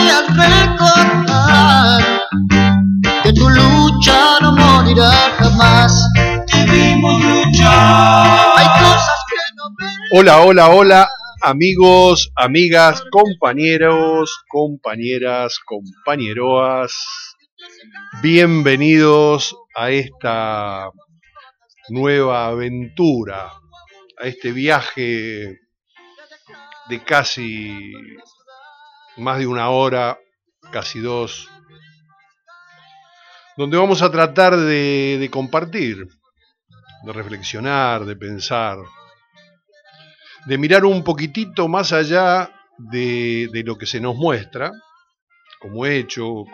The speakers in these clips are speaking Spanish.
al recordar que tu lucha no morirá jamás. Te vimos luchar. Hay cosas que no ven. Hola, hola, hola, amigos, amigas, compañeros, compañeras, compañeroas. Bienvenidos a esta nueva aventura, a este viaje de casi más de una hora, casi dos, donde vamos a tratar de compartir, de reflexionar, de pensar, de mirar un poquitito más allá de lo que se nos muestra, como hecho,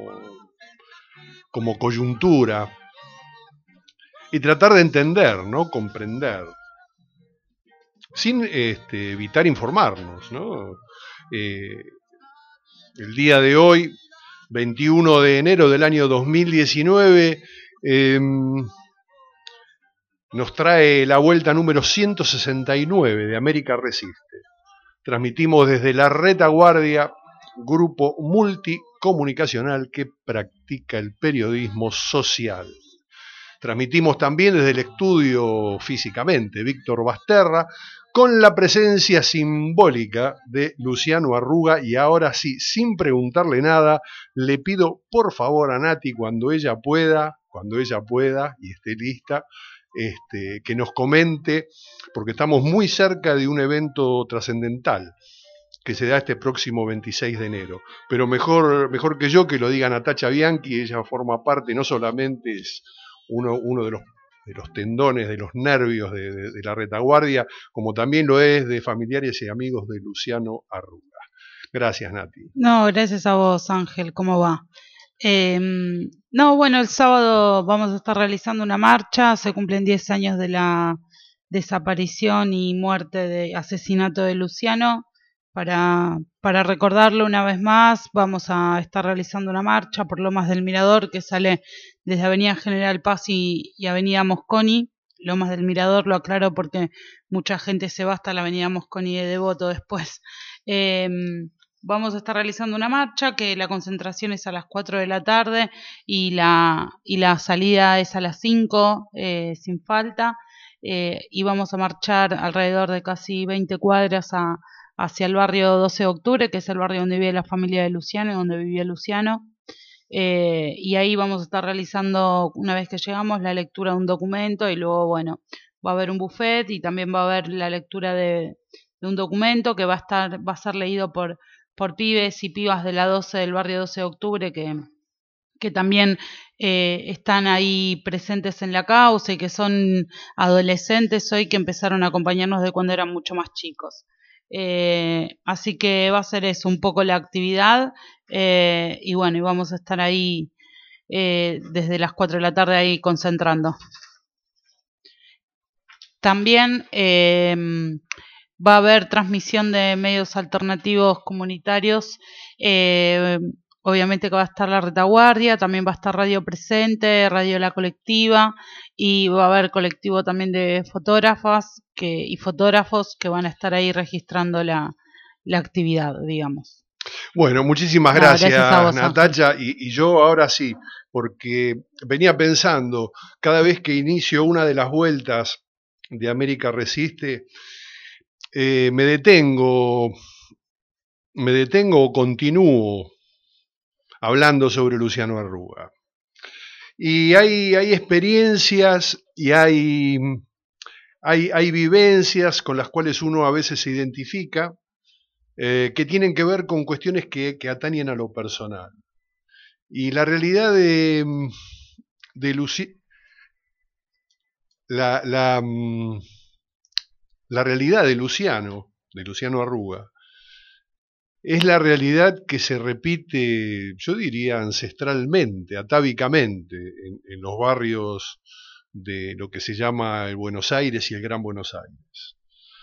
como coyuntura, y tratar de entender, ¿no? Comprender, sin evitar informarnos, ¿no? El día de hoy, 21 de enero del año 2019, nos trae la vuelta número 169 de América Resiste. Transmitimos desde la Retaguardia, grupo multicomunicacional que practica el periodismo social. Transmitimos también desde el estudio físicamente Víctor Basterra, con la presencia simbólica de Luciano Arruga, y ahora sí, sin preguntarle nada, le pido por favor a Nati, cuando ella pueda y esté lista, que nos comente, porque estamos muy cerca de un evento trascendental que se da este próximo 26 de enero. Pero mejor que yo que lo diga Natacha Bianchi. Ella forma parte, no solamente es uno de los tendones, de los nervios de la Retaguardia, como también lo es de familiares y amigos de Luciano Arruga. Gracias, Nati. No, gracias a vos, Ángel. ¿Cómo va? No, bueno, el sábado vamos a estar realizando una marcha. Se cumplen 10 años de la desaparición y muerte, de asesinato de Luciano. Para recordarlo una vez más, vamos a estar realizando una marcha por Lomas del Mirador, que sale desde Avenida General Paz y Avenida Mosconi. Lomas del Mirador, lo aclaro porque mucha gente se va hasta la Avenida Mosconi de Devoto después. Vamos a estar realizando una marcha, que la concentración es a las 4 de la tarde y la salida es a las 5, sin falta. Y vamos a marchar alrededor de casi 20 cuadras hacia el barrio 12 de octubre, que es el barrio donde vive la familia de Luciano, donde vivía Luciano. Y ahí vamos a estar realizando, una vez que llegamos, la lectura de un documento, y luego, bueno, va a haber un buffet y también va a haber la lectura de un documento que va a ser leído por pibes y pibas de la 12 del barrio 12 de octubre que también están ahí presentes en la causa y que son adolescentes hoy, que empezaron a acompañarnos de cuando eran mucho más chicos. Así que va a ser eso, un poco la actividad, y bueno, y vamos a estar ahí desde las 4 de la tarde ahí concentrando. También va a haber transmisión de medios alternativos comunitarios, obviamente que va a estar la Retaguardia, también va a estar Radio Presente, Radio La Colectiva, y va a haber colectivo también de fotógrafas y fotógrafos que van a estar ahí registrando la actividad, digamos. Bueno, muchísimas gracias a vos, Natacha, y yo ahora sí, porque venía pensando, cada vez que inicio una de las vueltas de América Resiste, me detengo o continúo hablando sobre Luciano Arruga. Y hay experiencias y hay vivencias con las cuales uno a veces se identifica, que tienen que ver con cuestiones que atañen a lo personal. Y la realidad de la realidad de Luciano Arruga, es la realidad que se repite, yo diría ancestralmente, atávicamente, en los barrios de lo que se llama el Buenos Aires y el Gran Buenos Aires.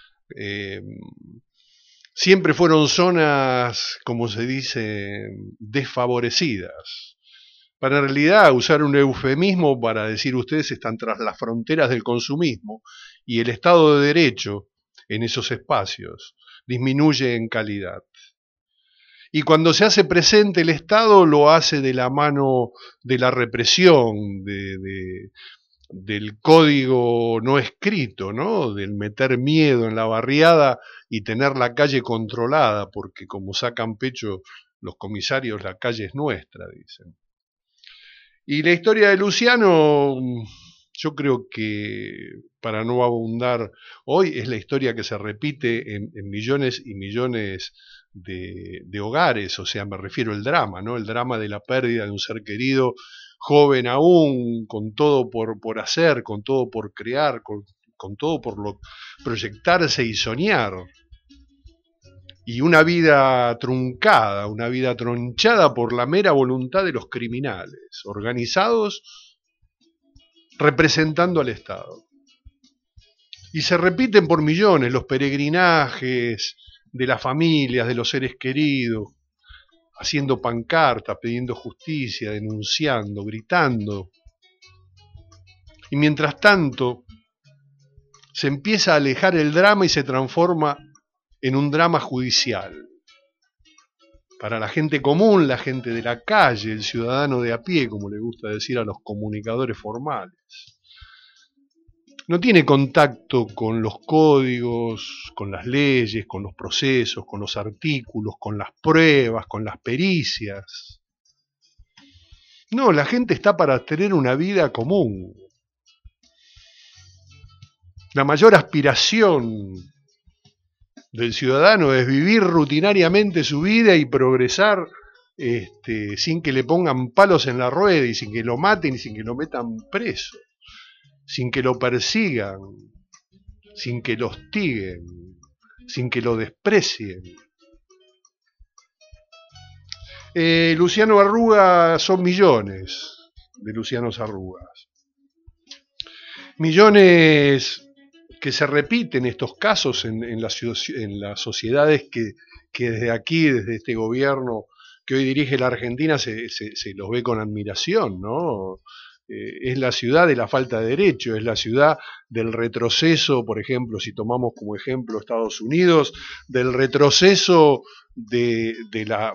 Siempre fueron zonas, como se dice, desfavorecidas. Para en realidad usar un eufemismo para decir ustedes están tras las fronteras del consumismo, y el Estado de Derecho en esos espacios disminuye en calidad. Y cuando se hace presente el Estado, lo hace de la mano de la represión, del código no escrito, ¿no? Del meter miedo en la barriada y tener la calle controlada, porque como sacan pecho los comisarios, la calle es nuestra, dicen. Y la historia de Luciano, yo creo que, para no abundar hoy, es la historia que se repite en millones y millones de hogares, o sea, me refiero al drama, ¿no? El drama de la pérdida de un ser querido, joven aún, con todo por hacer, con todo por crear, con todo por proyectarse y soñar. Y una vida truncada, una vida tronchada por la mera voluntad de los criminales, organizados representando al Estado. Y se repiten por millones los peregrinajes de las familias, de los seres queridos, haciendo pancartas, pidiendo justicia, denunciando, gritando. Y mientras tanto, se empieza a alejar el drama y se transforma en un drama judicial. Para la gente común, la gente de la calle, el ciudadano de a pie, como le gusta decir a los comunicadores formales. No tiene contacto con los códigos, con las leyes, con los procesos, con los artículos, con las pruebas, con las pericias. No, la gente está para tener una vida común. La mayor aspiración del ciudadano es vivir rutinariamente su vida y progresar sin que le pongan palos en la rueda y sin que lo maten y sin que lo metan preso, sin que lo persigan, sin que lo hostiguen, sin que lo desprecien. Luciano Arruga, son millones de Lucianos Arrugas. Millones que se repiten estos casos en las sociedades que desde aquí, desde este gobierno que hoy dirige la Argentina, se los ve con admiración, ¿no? Es la ciudad de la falta de derechos, es la ciudad del retroceso, por ejemplo, si tomamos como ejemplo Estados Unidos, del retroceso de la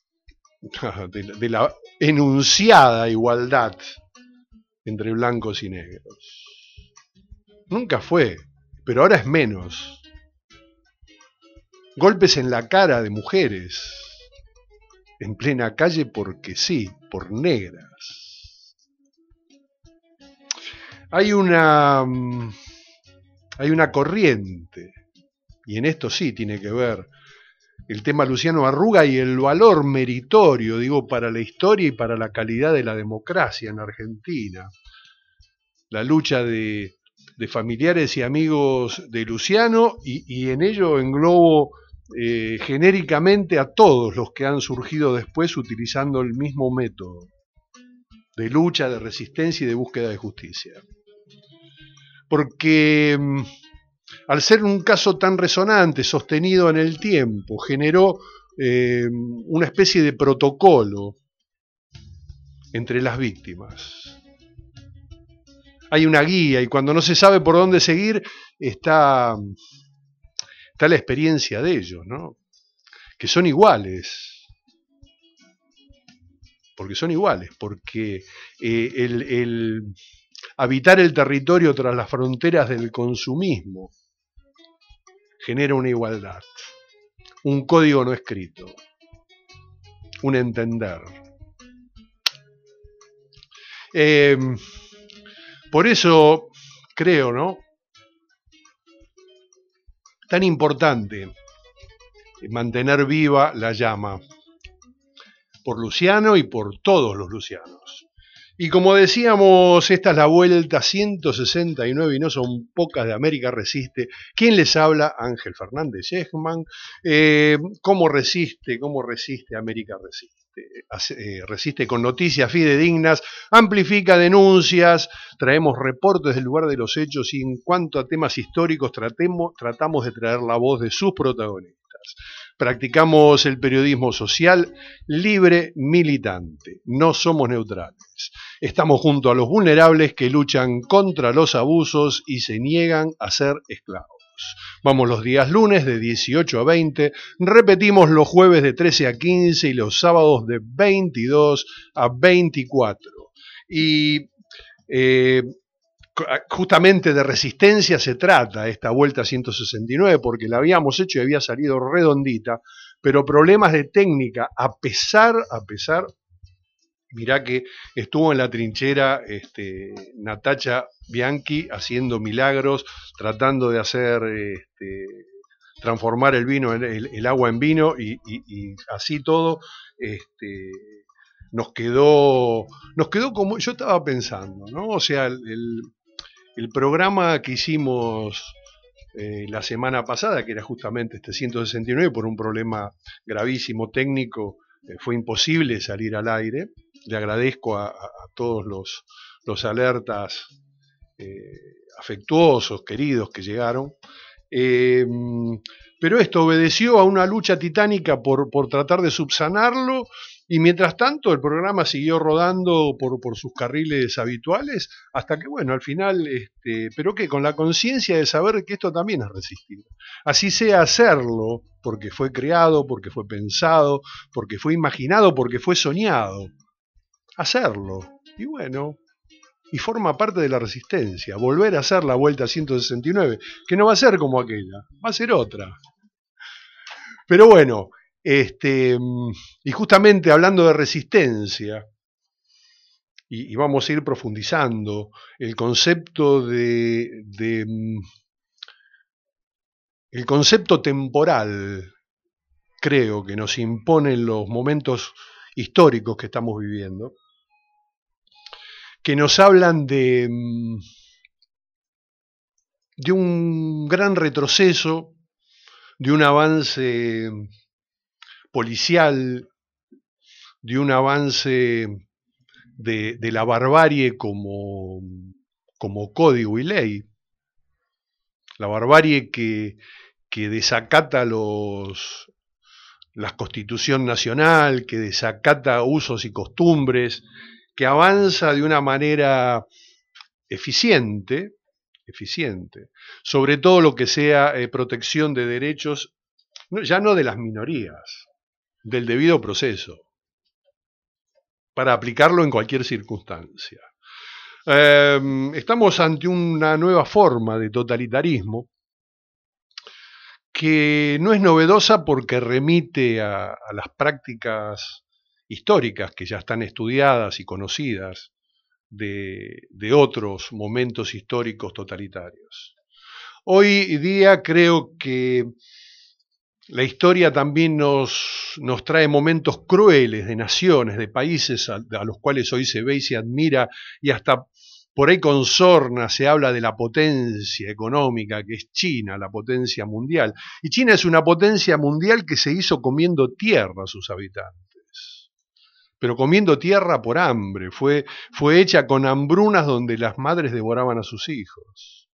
enunciada igualdad entre blancos y negros. Nunca fue, pero ahora es menos. Golpes en la cara de mujeres en plena calle porque sí, por negras. Hay una corriente, y en esto sí tiene que ver el tema Luciano Arruga y el valor meritorio, digo, para la historia y para la calidad de la democracia en Argentina. La lucha de familiares y amigos de Luciano, y en ello englobo genéricamente a todos los que han surgido después utilizando el mismo método de lucha, de resistencia y de búsqueda de justicia. Porque al ser un caso tan resonante, sostenido en el tiempo, generó una especie de protocolo entre las víctimas. Hay una guía y cuando no se sabe por dónde seguir está la experiencia de ellos, ¿no? Que son iguales. Porque el habitar el territorio tras las fronteras del consumismo genera una igualdad, un código no escrito, un entender. Por eso creo, ¿no?, tan importante mantener viva la llama por Luciano y por todos los lucianos. Y como decíamos, esta es la vuelta 169 y no son pocas de América Resiste. ¿Quién les habla? Ángel Fernández Yegman. ¿Cómo resiste América Resiste? Resiste con noticias fidedignas, amplifica denuncias, traemos reportes del lugar de los hechos y en cuanto a temas históricos tratamos de traer la voz de sus protagonistas. Practicamos el periodismo social libre, militante. No somos neutrales. Estamos junto a los vulnerables que luchan contra los abusos y se niegan a ser esclavos. Vamos los días lunes de 18 a 20, repetimos los jueves de 13 a 15 y los sábados de 22 a 24. Y justamente de resistencia se trata esta Vuelta 169, porque la habíamos hecho y había salido redondita, pero problemas de técnica, a pesar, mirá que estuvo en la trinchera Natacha Bianchi haciendo milagros, tratando de hacer, transformar el vino, el agua en vino, y así todo, nos quedó como yo estaba pensando, ¿no? O sea, el programa que hicimos la semana pasada, que era justamente este 169, por un problema gravísimo técnico, fue imposible salir al aire. Le agradezco a todos los alertas afectuosos, queridos que llegaron. Pero esto obedeció a una lucha titánica por tratar de subsanarlo, y mientras tanto el programa siguió rodando por sus carriles habituales, hasta que, bueno, al final, pero que con la conciencia de saber que esto también es resistir. Así sea hacerlo, porque fue creado, porque fue pensado, porque fue imaginado, porque fue soñado. Hacerlo. Y bueno, y forma parte de la resistencia. Volver a hacer la Vuelta 169, que no va a ser como aquella, va a ser otra. Pero bueno, y justamente hablando de resistencia, y vamos a ir profundizando, el concepto el concepto temporal, creo que nos imponen los momentos históricos que estamos viviendo, que nos hablan de un gran retroceso, de un avance policial, de un avance de la barbarie como código y ley, la barbarie que desacata la Constitución Nacional, que desacata usos y costumbres, que avanza de una manera eficiente, sobre todo lo que sea protección de derechos, ya no de las minorías, del debido proceso, para aplicarlo en cualquier circunstancia. Estamos ante una nueva forma de totalitarismo que no es novedosa porque remite a las prácticas históricas que ya están estudiadas y conocidas de otros momentos históricos totalitarios. Hoy día creo que la historia también nos trae momentos crueles de naciones, de países a los cuales hoy se ve y se admira, y hasta por ahí con sorna se habla de la potencia económica que es China, la potencia mundial. Y China es una potencia mundial que se hizo comiendo tierra a sus habitantes. Pero comiendo tierra por hambre, fue hecha con hambrunas donde las madres devoraban a sus hijos.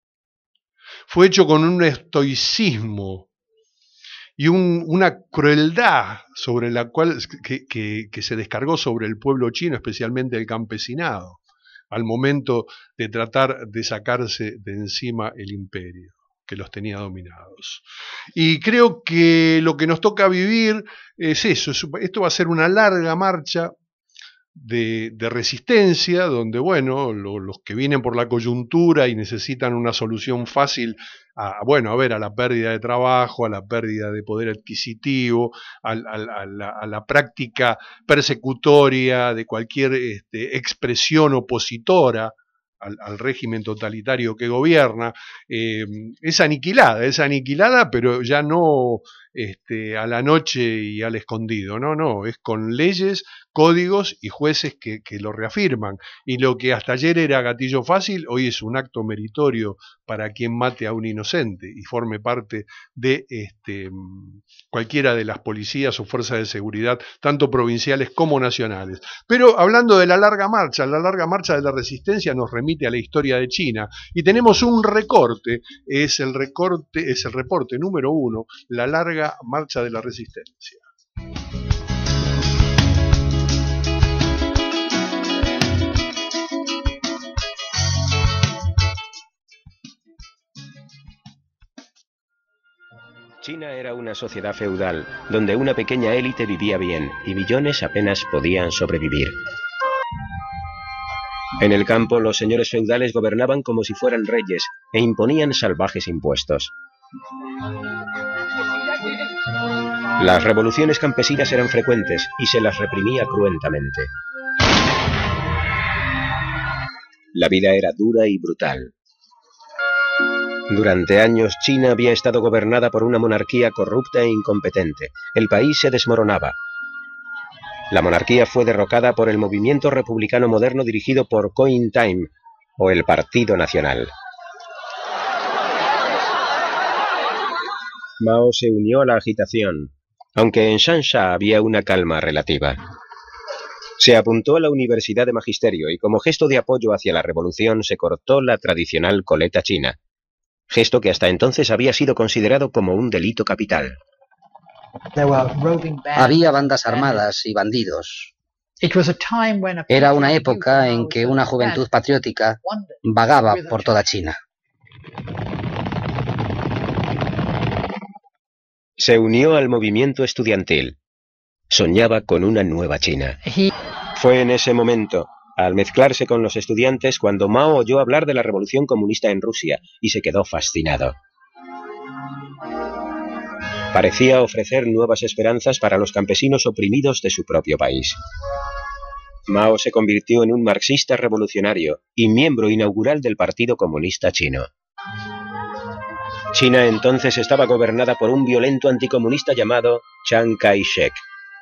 Fue hecho con un estoicismo y una crueldad sobre la cual que se descargó sobre el pueblo chino, especialmente el campesinado, al momento de tratar de sacarse de encima el imperio que los tenía dominados. Y creo que lo que nos toca vivir es eso, esto va a ser una larga marcha de resistencia, donde, bueno, los que vienen por la coyuntura y necesitan una solución fácil a la pérdida de trabajo, a la pérdida de poder adquisitivo, a la práctica persecutoria de cualquier expresión opositora al régimen totalitario que gobierna, es aniquilada, pero ya no a la noche y al escondido, no, es con leyes, códigos y jueces que lo reafirman. Y lo que hasta ayer era gatillo fácil, hoy es un acto meritorio para quien mate a un inocente y forme parte de cualquiera de las policías o fuerzas de seguridad, tanto provinciales como nacionales. Pero hablando de la larga marcha de la resistencia nos remite a la historia de China, y tenemos un recorte, es el reporte número 1, la larga marcha de la resistencia. China era una sociedad feudal, donde una pequeña élite vivía bien y millones apenas podían sobrevivir. En el campo, los señores feudales gobernaban como si fueran reyes e imponían salvajes impuestos. Las revoluciones campesinas eran frecuentes y se las reprimía cruentamente. La vida era dura y brutal. Durante años, China había estado gobernada por una monarquía corrupta e incompetente. El país se desmoronaba. La monarquía fue derrocada por el movimiento republicano moderno dirigido por Kuomintang, o el Partido Nacional. Mao se unió a la agitación, aunque en Changsha había una calma relativa. Se apuntó a la Universidad de Magisterio y como gesto de apoyo hacia la revolución se cortó la tradicional coleta china, gesto que hasta entonces había sido considerado como un delito capital. Había bandas armadas y bandidos. Era una época en que una juventud patriótica vagaba por toda China. Se unió al movimiento estudiantil. Soñaba con una nueva China. Fue en ese momento, al mezclarse con los estudiantes, cuando Mao oyó hablar de la revolución comunista en Rusia y se quedó fascinado. Parecía ofrecer nuevas esperanzas para los campesinos oprimidos de su propio país. Mao se convirtió en un marxista revolucionario y miembro inaugural del Partido Comunista Chino. China entonces estaba gobernada por un violento anticomunista llamado Chiang Kai-shek.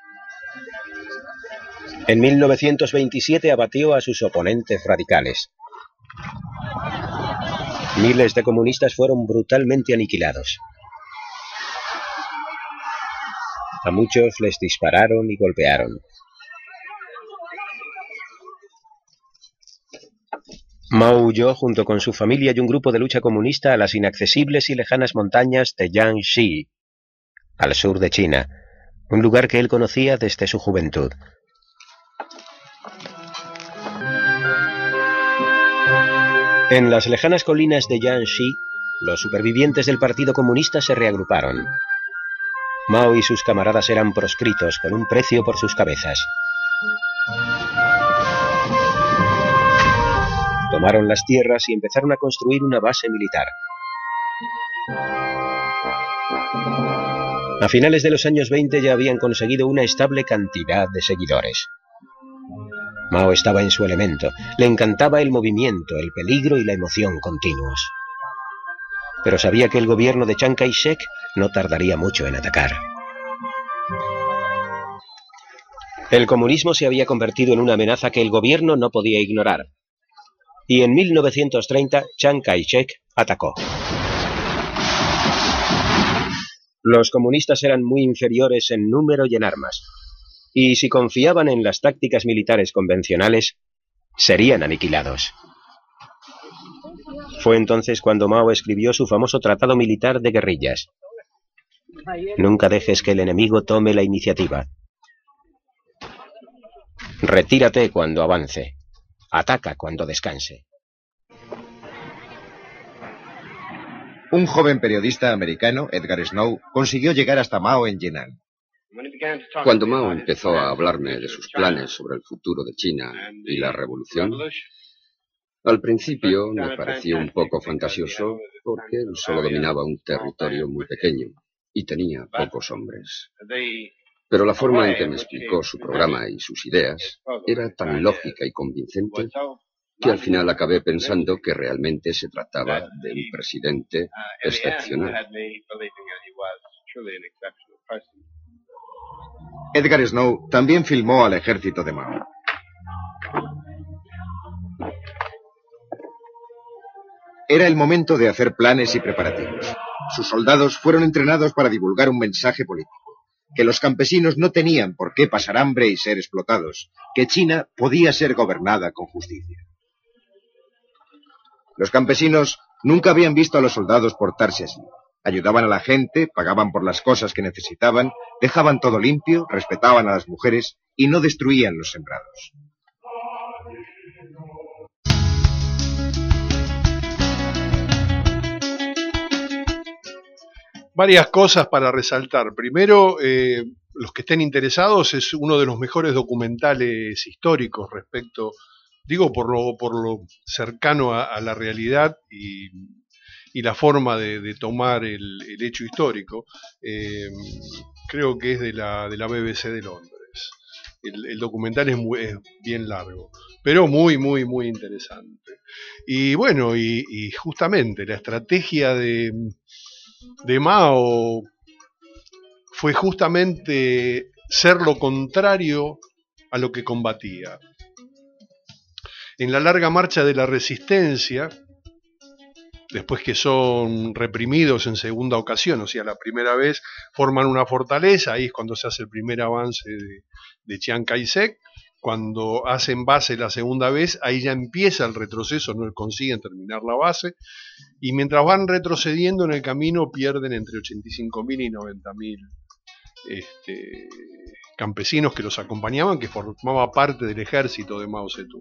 En 1927 abatió a sus oponentes radicales. Miles de comunistas fueron brutalmente aniquilados. A muchos les dispararon y golpearon. Mao huyó junto con su familia y un grupo de lucha comunista a las inaccesibles y lejanas montañas de Jiangxi, al sur de China, un lugar que él conocía desde su juventud. En las lejanas colinas de Jiangxi, los supervivientes del Partido Comunista se reagruparon. Mao y sus camaradas eran proscritos con un precio por sus cabezas. Tomaron las tierras y empezaron a construir una base militar. A finales de los años 20 ya habían conseguido una estable cantidad de seguidores. Mao estaba en su elemento, le encantaba el movimiento, el peligro y la emoción continuos. Pero sabía que el gobierno de Chiang Kai-shek no tardaría mucho en atacar. El comunismo se había convertido en una amenaza que el gobierno no podía ignorar. Y en 1930 Chiang Kai-shek atacó. Los comunistas eran muy inferiores en número y en armas, y si confiaban en las tácticas militares convencionales, serían aniquilados. Fue entonces cuando Mao escribió su famoso tratado militar de guerrillas. Nunca dejes que el enemigo tome la iniciativa. Retírate cuando avance. Ataca cuando descanse. Un joven periodista americano, Edgar Snow, consiguió llegar hasta Mao en Jinan. Cuando Mao empezó a hablarme de sus planes sobre el futuro de China y la revolución, al principio me pareció un poco fantasioso porque él solo dominaba un territorio muy pequeño y tenía pocos hombres. Pero la forma en que me explicó su programa y sus ideas era tan lógica y convincente que al final acabé pensando que realmente se trataba de un presidente excepcional. Edgar Snow también filmó al ejército de Mao. Era el momento de hacer planes y preparativos. Sus soldados fueron entrenados para divulgar un mensaje político: que los campesinos no tenían por qué pasar hambre y ser explotados, que China podía ser gobernada con justicia. Los campesinos nunca habían visto a los soldados portarse así. Ayudaban a la gente, pagaban por las cosas que necesitaban, dejaban todo limpio, respetaban a las mujeres y no destruían los sembrados. Varias cosas para resaltar. Primero, los que estén interesados, es uno de los mejores documentales históricos respecto, digo, por lo cercano a la realidad y la forma de tomar el hecho histórico. Creo que es de la BBC de Londres. El documental es bien largo, pero muy, muy, muy interesante. Y bueno, y justamente la estrategia de Mao fue justamente ser lo contrario a lo que combatía. En la larga marcha de la resistencia, después que son reprimidos en segunda ocasión, o sea, la primera vez forman una fortaleza, ahí es cuando se hace el primer avance de Chiang Kai-shek. Cuando hacen base la segunda vez, ahí ya empieza el retroceso, no consiguen terminar la base, y mientras van retrocediendo en el camino pierden entre 85.000 y 90.000 campesinos que los acompañaban, que formaba parte del ejército de Mao Zedong.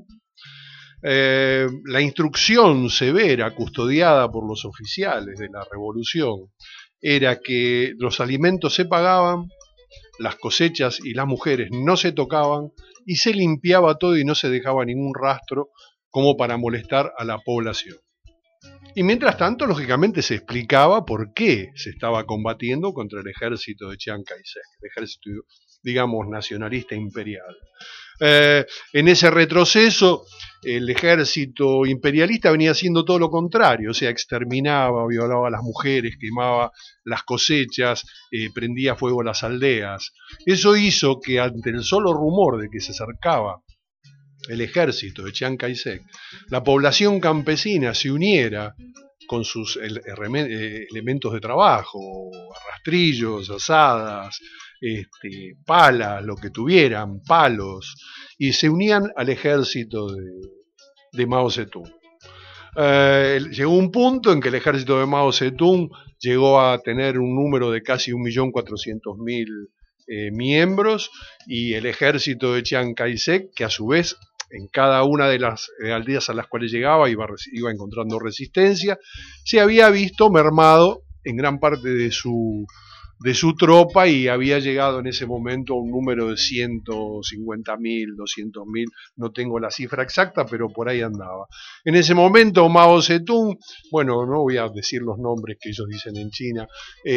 La instrucción severa custodiada por los oficiales de la revolución era que los alimentos se pagaban, las cosechas y las mujeres no se tocaban y se limpiaba todo y no se dejaba ningún rastro como para molestar a la población. Y mientras tanto, lógicamente, se explicaba por qué se estaba combatiendo contra el ejército de Chiang Kai-shek, el ejército, digamos, nacionalista imperial. En ese retroceso, el ejército imperialista venía haciendo todo lo contrario, o sea, exterminaba, violaba a las mujeres, quemaba las cosechas, prendía fuego a las aldeas. Eso hizo que ante el solo rumor de que se acercaba el ejército de Chiang Kai-shek, la población campesina se uniera con sus elementos de trabajo, rastrillos, azadas, palas, lo que tuvieran, palos, y se unían al ejército de Mao Zedong. Llegó un punto en que el ejército de Mao Zedong llegó a tener un número de casi 1.400.000 miembros, y el ejército de Chiang Kai-shek, que a su vez en cada una de las aldeas a las cuales llegaba iba encontrando resistencia, se había visto mermado en gran parte de su tropa y había llegado en ese momento a un número de 150.000, 200.000, no tengo la cifra exacta, pero por ahí andaba. En ese momento Mao Zedong, bueno, no voy a decir los nombres que ellos dicen en China,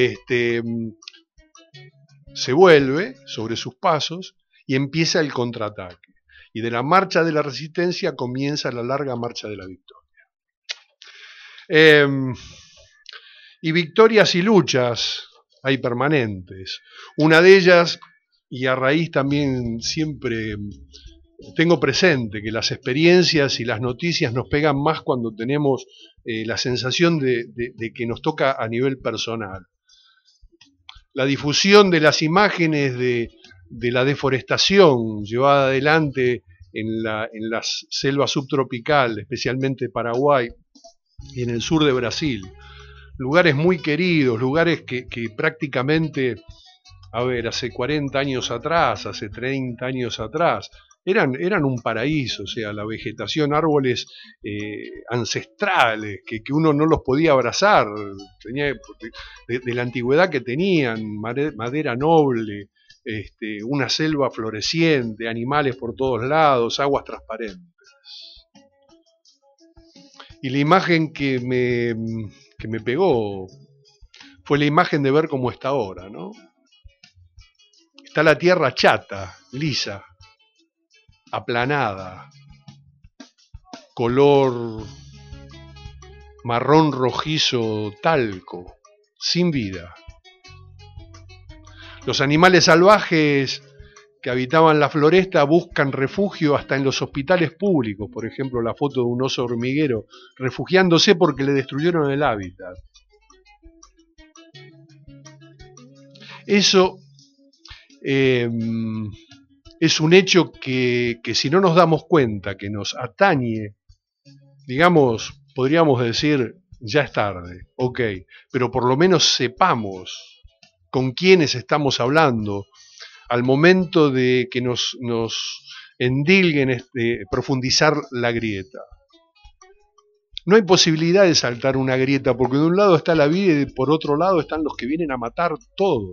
se vuelve sobre sus pasos y empieza el contraataque. Y de la marcha de la resistencia comienza la larga marcha de la victoria. Y victorias y luchas hay permanentes. Una de ellas, y a raíz también siempre tengo presente que las experiencias y las noticias nos pegan más cuando tenemos la sensación de que nos toca a nivel personal. La difusión de las imágenes de la deforestación llevada adelante en la selva subtropical, especialmente Paraguay y en el sur de Brasil. Lugares muy queridos, lugares que prácticamente, hace 40 años atrás, hace 30 años atrás, eran un paraíso, o sea, la vegetación, árboles ancestrales, que uno no los podía abrazar, tenía, de la antigüedad que tenían, madera noble, una selva floreciente, animales por todos lados, aguas transparentes. Y la imagen que me pegó fue la imagen de ver cómo está ahora, ¿no? Está la tierra chata, lisa, aplanada, color marrón rojizo talco, sin vida. Los animales salvajes que habitaban la floresta buscan refugio hasta en los hospitales públicos, por ejemplo la foto de un oso hormiguero refugiándose porque le destruyeron el hábitat. Eso es un hecho que si no nos damos cuenta que nos atañe, digamos, podríamos decir, ya es tarde, ok, pero por lo menos sepamos con quiénes estamos hablando al momento de que nos endilguen profundizar la grieta. No hay posibilidad de saltar una grieta, porque de un lado está la vida y por otro lado están los que vienen a matar todo.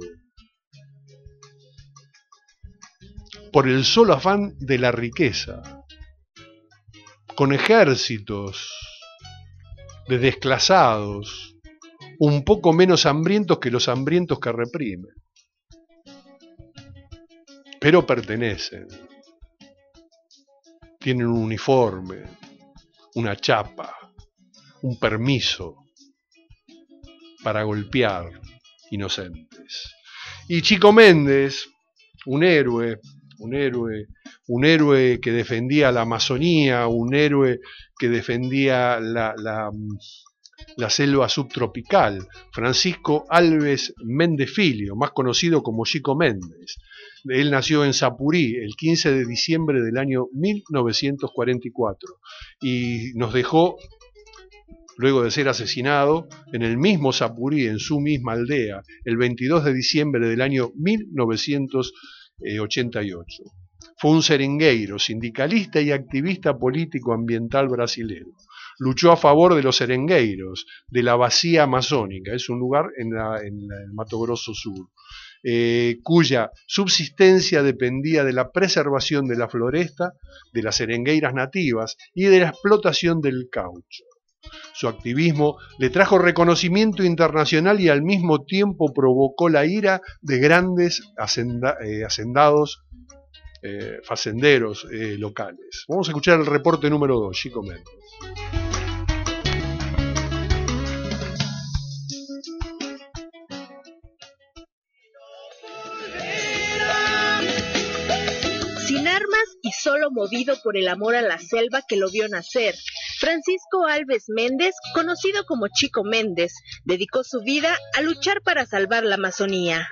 Por el solo afán de la riqueza, con ejércitos de desclasados, un poco menos hambrientos que los hambrientos que reprimen. Pero pertenecen. Tienen un uniforme, una chapa, un permiso para golpear inocentes. Y Chico Méndez, un héroe que defendía la Amazonía, un héroe que defendía la selva subtropical, Francisco Alves Méndez Filho, más conocido como Chico Méndez. Él nació en Sapurí el 15 de diciembre del año 1944 y nos dejó, luego de ser asesinado, en el mismo Sapurí, en su misma aldea, el 22 de diciembre del año 1988. Fue un seringueiro, sindicalista y activista político ambiental brasileño. Luchó a favor de los seringueiros, de la Bacia Amazónica, es un lugar en el Mato Grosso Sur, cuya subsistencia dependía de la preservación de la floresta, de las seringueiras nativas y de la explotación del caucho. Su activismo le trajo reconocimiento internacional y al mismo tiempo provocó la ira de grandes facenderos locales. Vamos a escuchar el reporte número 2, Chico Méndez. Sin armas y solo movido por el amor a la selva que lo vio nacer, Francisco Alves Méndez, conocido como Chico Méndez, dedicó su vida a luchar para salvar la Amazonía.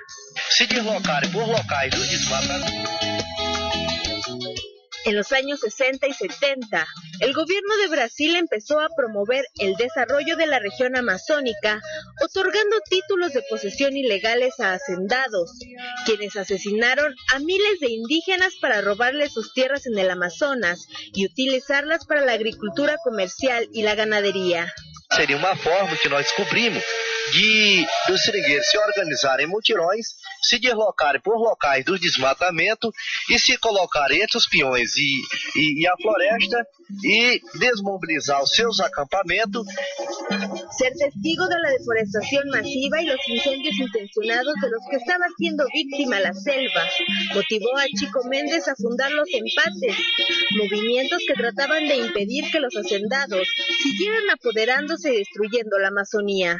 En los años 60 y 70, el gobierno de Brasil empezó a promover el desarrollo de la región amazónica, otorgando títulos de posesión ilegales a hacendados, quienes asesinaron a miles de indígenas para robarles sus tierras en el Amazonas y utilizarlas para la agricultura comercial y la ganadería. Seria uma forma que nós descobrimos dos seringueiros se organizarem em mutirões, se deslocarem por locais do desmatamento e se colocarem entre os peões e a floresta e desmobilizar os seus acampamentos. Ser testigo de la deforestación masiva y los incendios intencionados de los que estaba siendo víctima la selva motivó a Chico Méndez a fundar los Empates, movimientos que trataban de impedir que los hacendados siguieran apoderándose y destruyendo la Amazonía.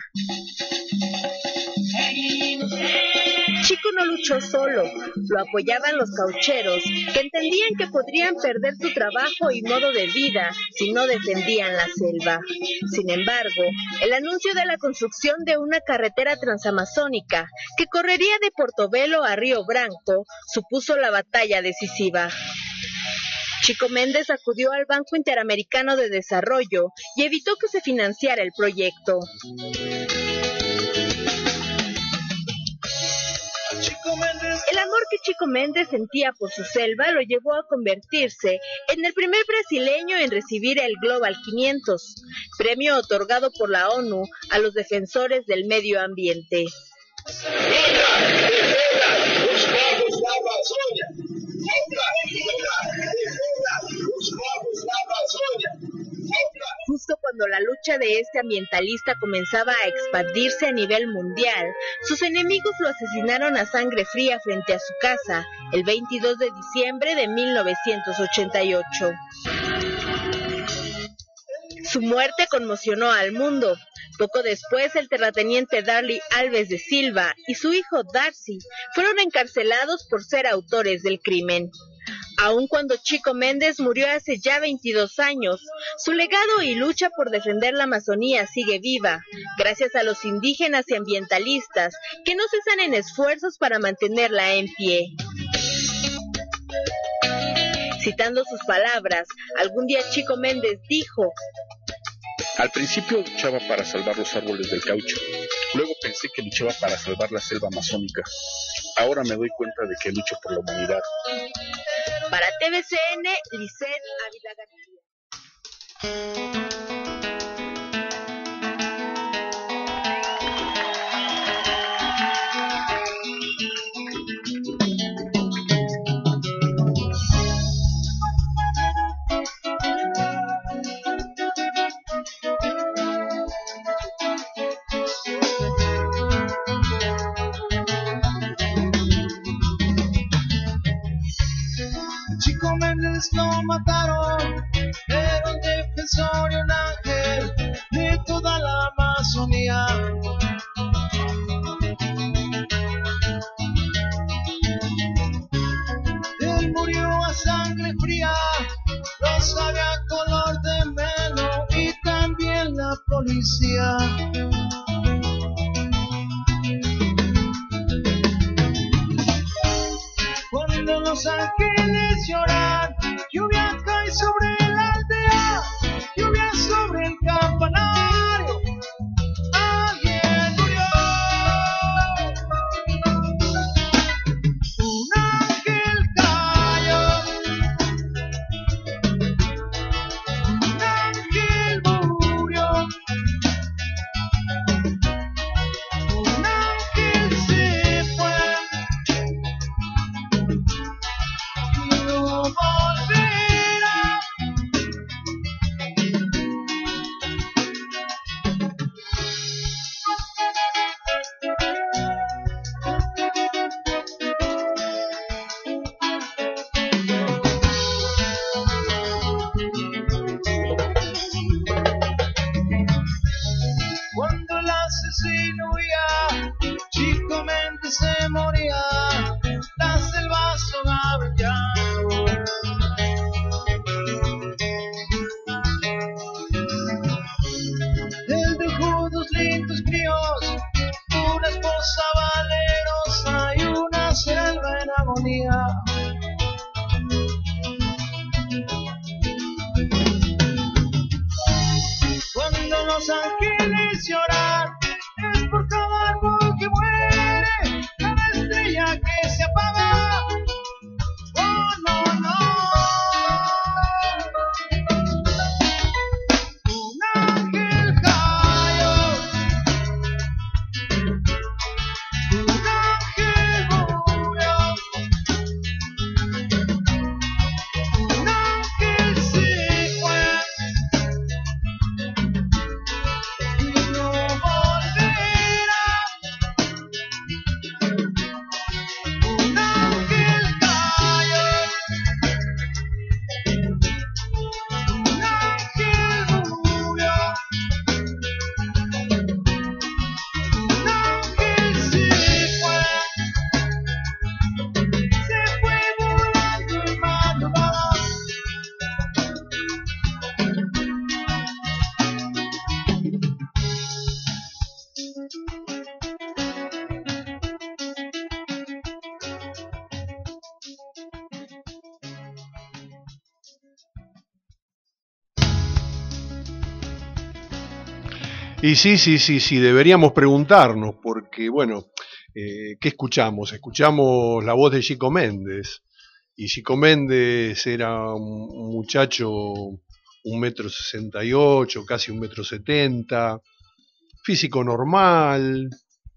Chico no luchó solo, lo apoyaban los caucheros, que entendían que podrían perder su trabajo y modo de vida si no defendían la selva. Sin embargo, el anuncio de la construcción de una carretera transamazónica que correría de Portobelo a Río Branco supuso la batalla decisiva. Chico Méndez acudió al Banco Interamericano de Desarrollo y evitó que se financiara el proyecto. El amor que Chico Méndez sentía por su selva lo llevó a convertirse en el primer brasileño en recibir el Global 500, premio otorgado por la ONU a los defensores del medio ambiente. Justo cuando la lucha de este ambientalista comenzaba a expandirse a nivel mundial, sus enemigos lo asesinaron a sangre fría frente a su casa, el 22 de diciembre de 1988. Su muerte conmocionó al mundo. Poco después, el terrateniente Darley Alves de Silva y su hijo Darcy fueron encarcelados por ser autores del crimen. Aun cuando Chico Méndez murió hace ya 22 años, su legado y lucha por defender la Amazonía sigue viva, gracias a los indígenas y ambientalistas que no cesan en esfuerzos para mantenerla en pie. Citando sus palabras, algún día Chico Méndez dijo: al principio luchaba para salvar los árboles del caucho, luego pensé que luchaba para salvar la selva amazónica. Ahora me doy cuenta de que lucho por la humanidad. Para TVCN, Lisette Ávila García. vez lo mataron. Era un defensor y un ángel de toda la Amazonía. Él murió a sangre fría, lo sabe a color de melo y también la policía. Cuando los ángeles lloran, lluvia cae sobre la aldea, lluvia sobre el campanario. Alguien murió. Un ángel cayó. Un ángel murió. Un ángel se fue. Y no volverá. Cuando el asesino huía, Chico Méndez se moría, la selva sonaba en llanto. Él dejó dos lindos críos, una esposa valerosa y una selva en agonía. Cuando los ángeles lloran, es por cada árbol que muere, cada estrella que se apaga. Oh, no, no. Un ángel cayó. Un ángel murió. Un ángel se fue. Y no volverá. Un ángel cayó. Un ángel murió. Un ángel se fue volando en madrugada. Y sí, deberíamos preguntarnos, porque bueno, ¿qué escuchamos? Escuchamos la voz de Chico Méndez, y Chico Méndez era un muchacho 1,68 m, casi 1,70 m, físico normal,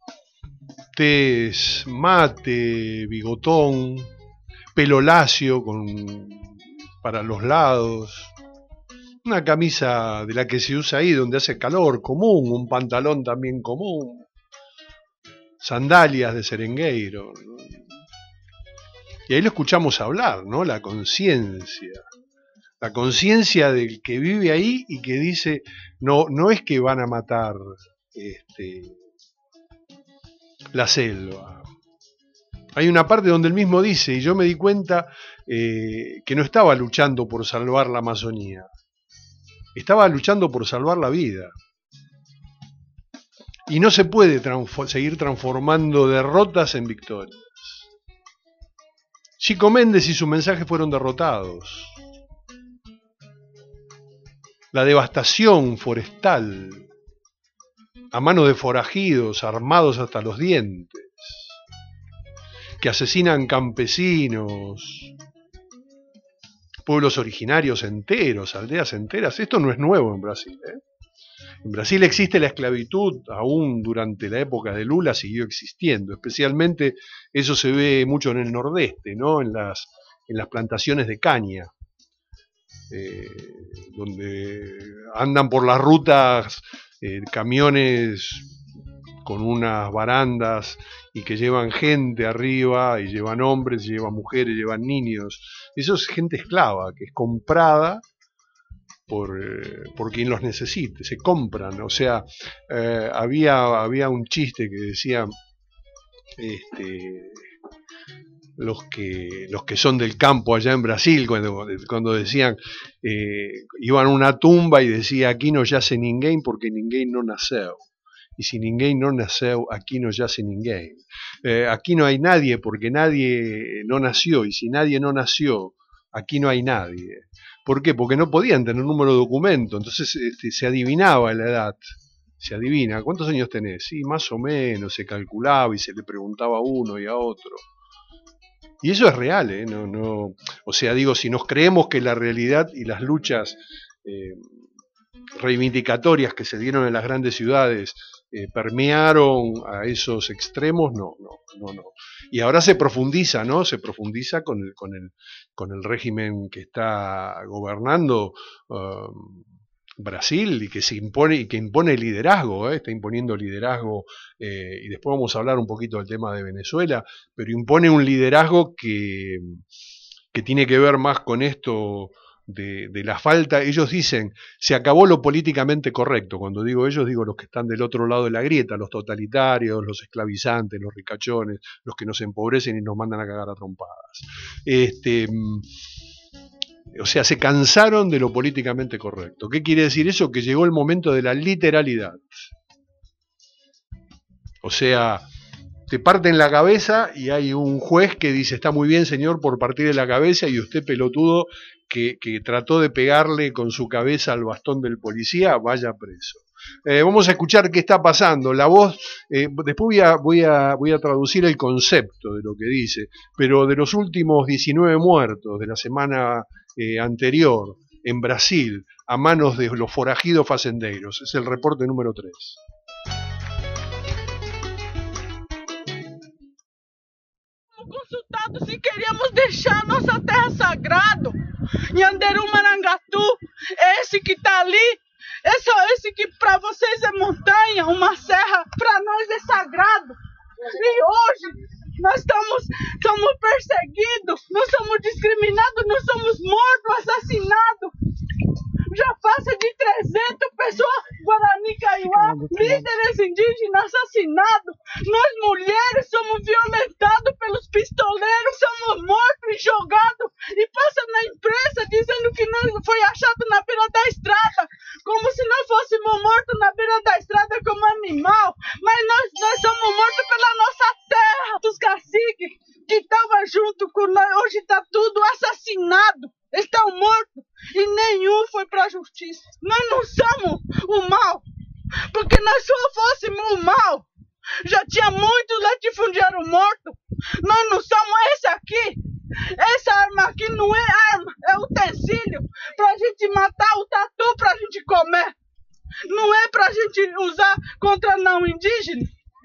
tez mate, bigotón, pelo lacio para los lados, una camisa de la que se usa ahí donde hace calor, común, un pantalón también común, sandalias de serengueiro, ¿no? Y ahí lo escuchamos hablar, ¿no? La conciencia del que vive ahí y que dice, no es que van a matar la selva. Hay una parte donde él mismo dice, y yo me di cuenta que no estaba luchando por salvar la Amazonía, estaba luchando por salvar la vida. Y no se puede seguir transformando derrotas en victorias. Chico Méndez y su mensaje fueron derrotados. La devastación forestal a manos de forajidos armados hasta los dientes, que asesinan campesinos, pueblos originarios enteros, aldeas enteras. Esto no es nuevo en Brasil, ¿eh? En Brasil existe la esclavitud, aún durante la época de Lula siguió existiendo. Especialmente eso se ve mucho en el nordeste, ¿no? En las plantaciones de caña, donde andan por las rutas camiones con unas barandas y que llevan gente arriba, y llevan hombres, y llevan mujeres, y llevan niños. Eso es gente esclava, que es comprada por quien los necesite, se compran. O sea, había un chiste que decía, los que son del campo allá en Brasil, cuando decían, iban a una tumba y decía, aquí no yace ninguém porque ninguém no naceu. Y si ninguém no naceu, aquí no yace ninguém. Aquí no hay nadie porque nadie no nació, y si nadie no nació, aquí no hay nadie. ¿Por qué? Porque no podían tener número de documento, entonces se adivinaba la edad. Se adivina, ¿cuántos años tenés? Sí, más o menos, se calculaba y se le preguntaba a uno y a otro. Y eso es real, ¿eh? No, o sea, digo, si nos creemos que la realidad y las luchas reivindicatorias que se dieron en las grandes ciudades permearon a esos extremos, no. Y ahora se profundiza, ¿no? Se profundiza con el régimen que está gobernando Brasil, y que se impone, y que impone liderazgo, está imponiendo liderazgo, y después vamos a hablar un poquito del tema de Venezuela, pero impone un liderazgo que tiene que ver más con esto de la falta. Ellos dicen, se acabó lo políticamente correcto. Cuando digo ellos, digo los que están del otro lado de la grieta, los totalitarios, los esclavizantes, los ricachones, los que nos empobrecen y nos mandan a cagar a trompadas. O sea, se cansaron de lo políticamente correcto. ¿Qué quiere decir eso? Que llegó el momento de la literalidad. O sea, te parten la cabeza y hay un juez que dice, está muy bien, señor, por partir de la cabeza, y usted, pelotudo, que trató de pegarle con su cabeza al bastón del policía, vaya preso. Vamos a escuchar qué está pasando. La voz, después voy a traducir el concepto de lo que dice, pero de los últimos 19 muertos de la semana anterior en Brasil a manos de los forajidos fazendeiros, es el reporte número 3. Consultado se queríamos deixar nossa terra sagrada, Nhanderu Marangatu, esse que está ali, é só esse que para vocês é montanha, uma serra, para nós é sagrado. E hoje nós somos perseguidos, nós somos discriminados, nós somos mortos, assassinados. Já passa de 300 pessoas, Guarani Kaiowá, líderes indígenas assassinados. Nós mulheres somos violentados pelos pistoleiros, somos mortos e jogados. E passa na imprensa dizendo que nós foi achado na beira da estrada, como se nós fôssemos mortos na beira da estrada como animal. Mas nós somos mortos pela nossa terra, dos caciques que estavam junto com nós. Hoje está tudo assassinado, estão mortos. E nenhum foi para a justiça. Nós não somos o mal, porque nós só fôssemos o mal, já tinha muitos latifundiários mortos. Nós não somos esse aqui. Essa arma aqui não é arma, é utensílio para a gente matar o tatu, para a gente comer. Não é para a gente usar contra não indígena.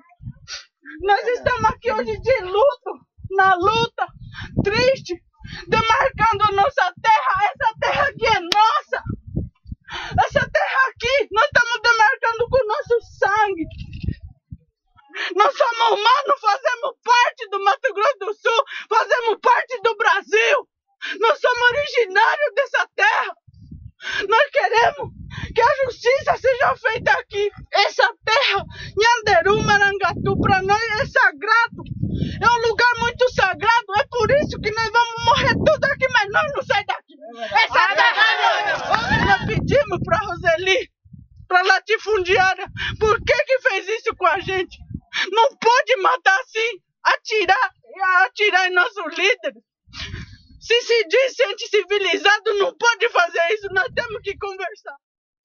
Nós estamos aqui hoje de luto, na luta, triste, demarcando a nossa terra. Essa terra aqui é nossa. Essa terra aqui nós estamos demarcando com o nosso sangue. Nós somos humanos, fazemos parte do Mato Grosso do Sul, fazemos parte do Brasil. Nós somos originários dessa terra. Nós queremos que a justiça seja feita aqui. Essa terra, Nhanderu Marangatu, para nós é sagrado. É um lugar muito sagrado. É por isso que nós vamos morrer tudo aqui, mas nós não saímos daqui. Essa terra nós pedimos para Roseli, para a latifundiária, por que fez isso com a gente? Não pode matar assim, atirar em nossos líderes. Se diz civilizado, não pode fazer isso. Nós temos que conversar.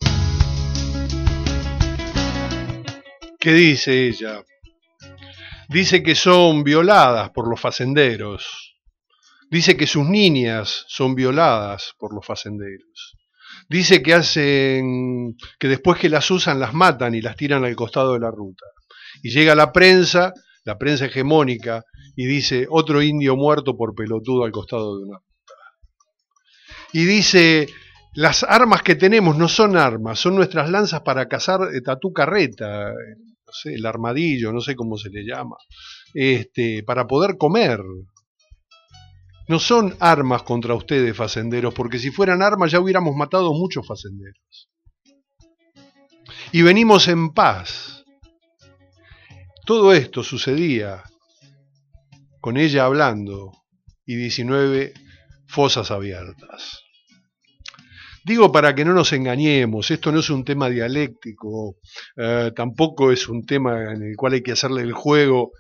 ¿Qué dice ella? Dice que son violadas por los facenderos. Dice que sus niñas son violadas por los facenderos. Dice que después que las usan las matan y las tiran al costado de la ruta. Y llega la prensa hegemónica, y dice, otro indio muerto por pelotudo al costado de una ruta. Y dice, las armas que tenemos no son armas, son nuestras lanzas para cazar tatú carreta. no sé, el armadillo, no sé cómo se le llama, para poder comer. No son armas contra ustedes, facenderos, porque si fueran armas ya hubiéramos matado muchos facenderos. Y venimos en paz. Todo esto sucedía con ella hablando y 19 fosas abiertas. Digo para que no nos engañemos, esto no es un tema dialéctico, tampoco es un tema en el cual hay que hacerle el juego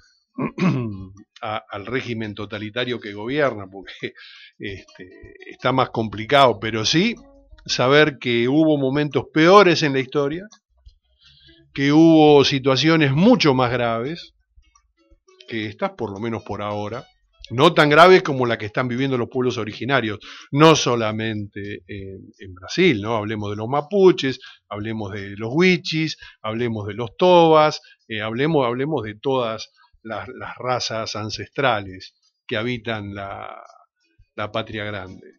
al régimen totalitario que gobierna, porque está más complicado, pero sí saber que hubo momentos peores en la historia, que hubo situaciones mucho más graves que estas, por lo menos por ahora, no tan graves como la que están viviendo los pueblos originarios, no solamente en Brasil, ¿no? Hablemos de los mapuches, hablemos de los huichis, hablemos de los tobas, hablemos de todas las razas ancestrales que habitan la patria grande.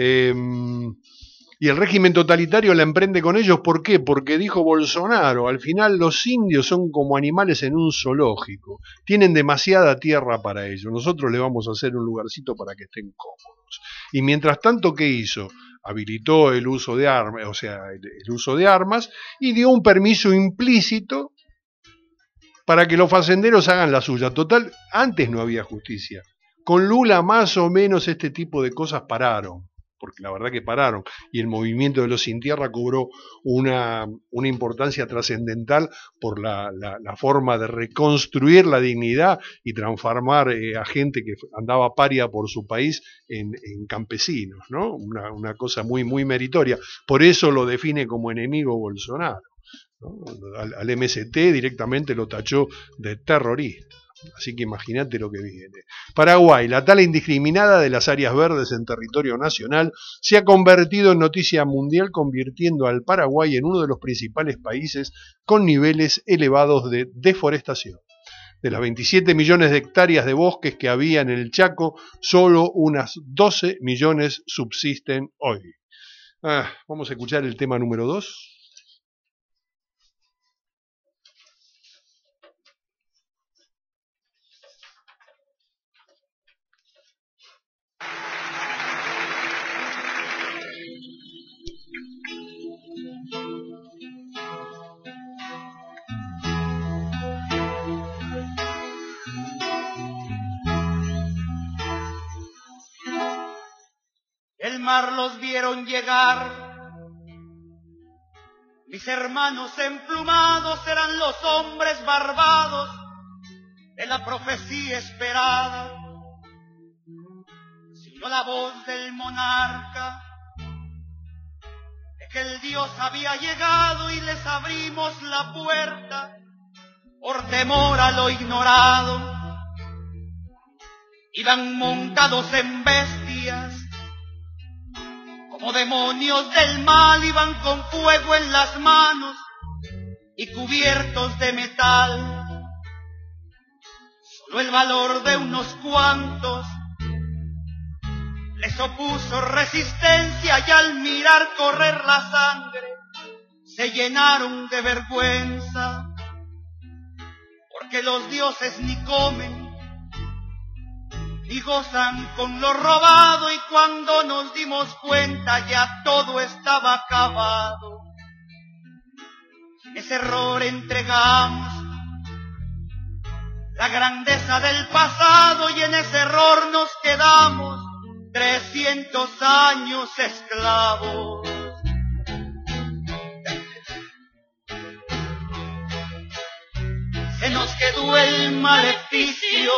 Y el régimen totalitario la emprende con ellos, ¿por qué? Porque dijo Bolsonaro, al final los indios son como animales en un zoológico, tienen demasiada tierra para ellos, nosotros le vamos a hacer un lugarcito para que estén cómodos. Y mientras tanto, ¿qué hizo? Habilitó el uso de armas, o sea, el uso de armas, y dio un permiso implícito para que los facenderos hagan la suya. Total, antes no había justicia. Con Lula más o menos este tipo de cosas pararon, porque la verdad que pararon, y el movimiento de los sin tierra cobró una importancia trascendental por la forma de reconstruir la dignidad y transformar a gente que andaba paria por su país en campesinos, ¿no? Una cosa muy, muy meritoria. Por eso lo define como enemigo Bolsonaro, ¿no? Al MST directamente lo tachó de terrorista. Así que imagínate lo que viene. Paraguay, la tala indiscriminada de las áreas verdes en territorio nacional se ha convertido en noticia mundial, convirtiendo al Paraguay en uno de los principales países con niveles elevados de deforestación. De las 27 millones de hectáreas de bosques que había en el Chaco, solo unas 12 millones subsisten hoy. Vamos a escuchar el tema número 2. El mar los vieron llegar, mis hermanos emplumados eran los hombres barbados de la profecía esperada, sino la voz del monarca, de que el Dios había llegado y les abrimos la puerta por temor a lo ignorado. Iban montados en bestias, como demonios del mal, iban con fuego en las manos y cubiertos de metal. Solo el valor de unos cuantos les opuso resistencia, y al mirar correr la sangre se llenaron de vergüenza, porque los dioses ni comen y gozan con lo robado, y cuando nos dimos cuenta ya todo estaba acabado. En ese error entregamos la grandeza del pasado, y en ese error nos quedamos 300 años esclavos. Se nos quedó el maleficio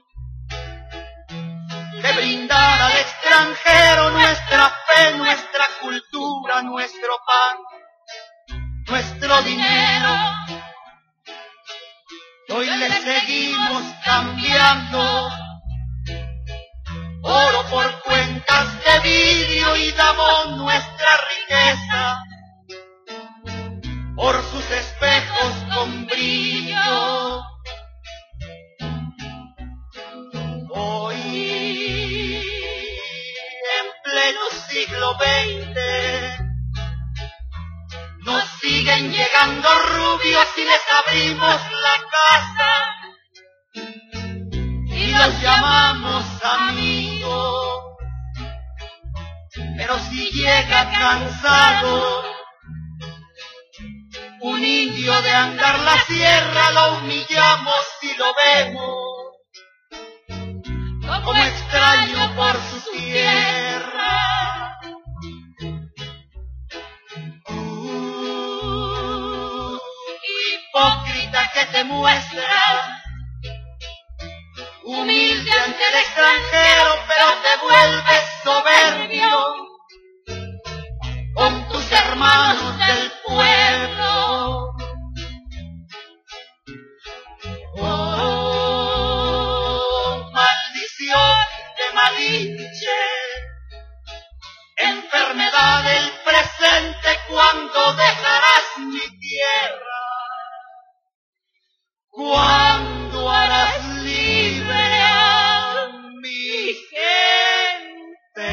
de brindar al extranjero nuestra fe, nuestra cultura, nuestro pan, nuestro dinero. Hoy le seguimos cambiando oro por cuencas de vidrio y damos nuestra riqueza por sus espejos con brillo. Hoy, en pleno siglo XX, nos siguen llegando rubros novios y les abrimos la casa y los llamamos amigos. Pero si llega cansado un indio de andar la sierra, lo humillamos y lo vemos como extraño por su tierra. Hipócrita que te muestra humilde ante el extranjero, pero te vuelves soberbio con tus hermanos del pueblo. Oh, maldición de Malinche, enfermedad del presente, ¿cuándo dejarás mi tierra? ¿Cuándo harás libre a mi gente?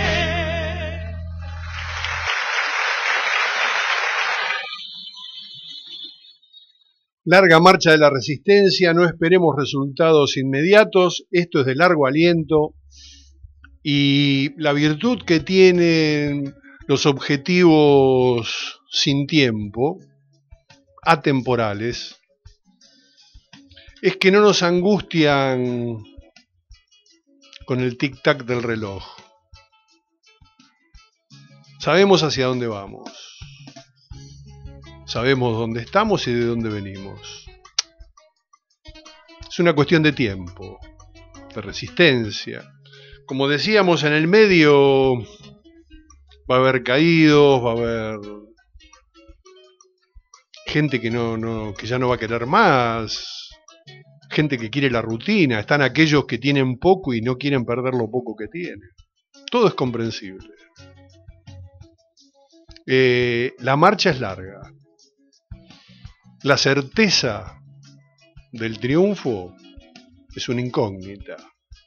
Larga marcha de la resistencia, no esperemos resultados inmediatos, esto es de largo aliento y la virtud que tienen los objetivos sin tiempo, atemporales, es que no nos angustian con el tic-tac del reloj. Sabemos hacia dónde vamos. Sabemos dónde estamos y de dónde venimos. Es una cuestión de tiempo, de resistencia. Como decíamos, en el medio va a haber caídos, va a haber gente que que ya no va a querer más, gente que quiere la rutina, están aquellos que tienen poco y no quieren perder lo poco que tienen. Todo es comprensible. La marcha es larga. La certeza del triunfo es una incógnita.